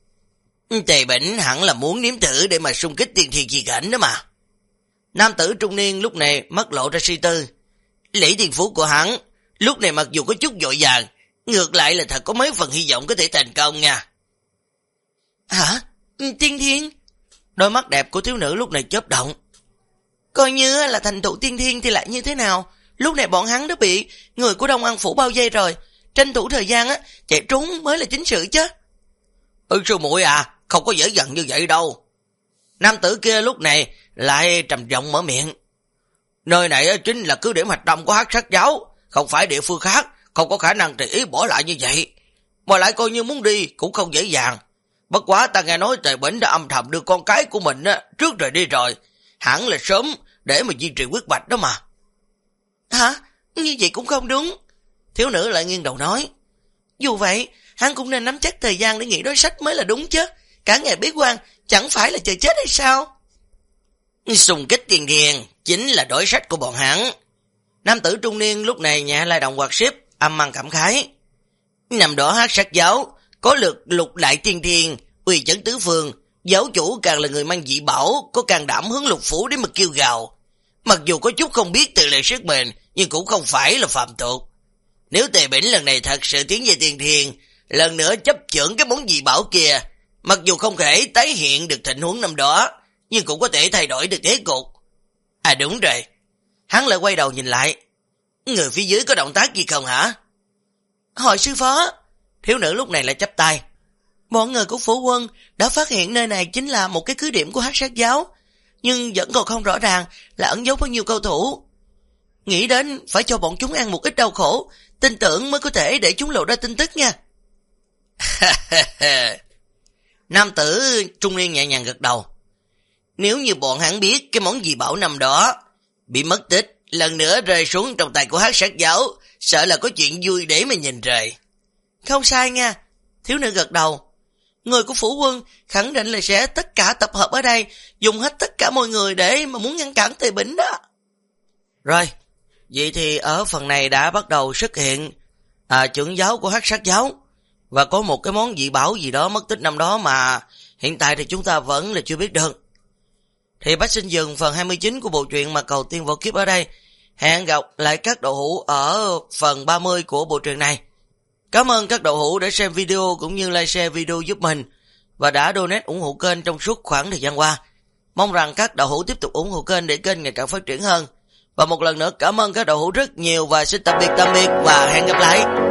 Tề Bỉnh hẳn là muốn nếm thử để mà xung kích tiên thiên chi cảnh đó mà. Nam tử trung niên lúc này mắt lộ ra suy tư. Lý Thiên Phú của hắn lúc này mặc dù có chút vội vàng, ngược lại là thật có mấy phần hy vọng có thể thành công nha. Hả? Tiên thiên? Đôi mắt đẹp của thiếu nữ lúc này chớp động. Coi như là thành tựu tiên thiên thì lại như thế nào? Lúc này bọn hắn đã bị người của Đông An Phủ bao vây rồi, tranh thủ thời gian chạy trốn mới là chính sự chứ. Sư muội à, không có dễ dàng như vậy đâu. Nam tử kia lúc này lại trầm giọng mở miệng. Nơi này chính là cứ điểm hoạt động của Hắc Sát giáo, không phải địa phương khác, không có khả năng tùy ý bỏ lại như vậy. Mà lại coi như muốn đi cũng không dễ dàng. Bất quá ta nghe nói Tề Bỉnh đã âm thầm đưa con cái của mình trước rời đi rồi, hẳn là sớm để mà duy trì huyết mạch đó mà. Hả? Như vậy cũng không đúng. Thiếu nữ lại nghiêng đầu nói. Dù vậy, hắn cũng nên nắm chắc thời gian để nghĩ đối sách mới là đúng chứ. Cả ngày bế quan chẳng phải là chờ chết hay sao? Xung kích tiền thiền chính là đối sách của bọn hắn. Nam tử trung niên lúc này nhẹ lai động quạt xếp, âm mang cảm khái. Năm đó Hắc Sát giáo có lực lục đại tiên thiền, uy chấn tứ phương, giáo chủ càng là người mang dị bảo, có can đảm hướng lục phủ để mà kêu gào. Mặc dù có chút không biết tự lệ sức mình, nhưng cũng không phải là phạm tục. Nếu Tề Bỉnh lần này thật sự tiến về tiền thiền, lần nữa chấp chưởng cái món dị bảo kia, mặc dù không thể tái hiện được tình huống năm đó, nhưng cũng có thể thay đổi được thế cục. À đúng rồi. Hắn lại quay đầu nhìn lại. Người phía dưới có động tác gì không hả? Hỏi sư phó. Thiếu nữ lúc này lại chắp tay. Bọn người của phủ quân đã phát hiện nơi này chính là một cái cứ điểm của Hắc Sát giáo, nhưng vẫn còn không rõ ràng là ẩn giấu bao nhiêu cao thủ. Nghĩ đến phải cho bọn chúng ăn một ít đau khổ, tin tưởng mới có thể để chúng lộ ra tin tức nha. Nam tử trung niên nhẹ nhàng gật đầu. Nếu như bọn hắn biết cái món gì bảo năm đó bị mất tích, lần nữa rơi xuống trong tay của Hắc Sát giáo, sợ là có chuyện vui để mà nhìn trời. Không sai nha. Thiếu nữ gật đầu. Người của phủ quân khẳng định là sẽ tất cả tập hợp ở đây, dùng hết tất cả mọi người để mà muốn ngăn cản Tề Bỉnh đó. Rồi, vậy thì ở phần này đã bắt đầu xuất hiện trưởng giáo của Hắc Sát giáo, và có một cái món dị bảo gì đó mất tích năm đó mà hiện tại thì chúng ta vẫn là chưa biết được. Thì Bách xin dừng phần 29 của bộ truyện Mà Cầu Tiên Võ Kiếp ở đây. Hẹn gặp lại các đậu hữu ở phần 30 của bộ truyện này. Cảm ơn các đậu hữu đã xem video cũng như like share video giúp mình và đã donate ủng hộ kênh trong suốt khoảng thời gian qua. Mong rằng các đậu hữu tiếp tục ủng hộ kênh để kênh ngày càng phát triển hơn. Và một lần nữa cảm ơn các đậu hữu rất nhiều và xin tạm biệt và hẹn gặp lại.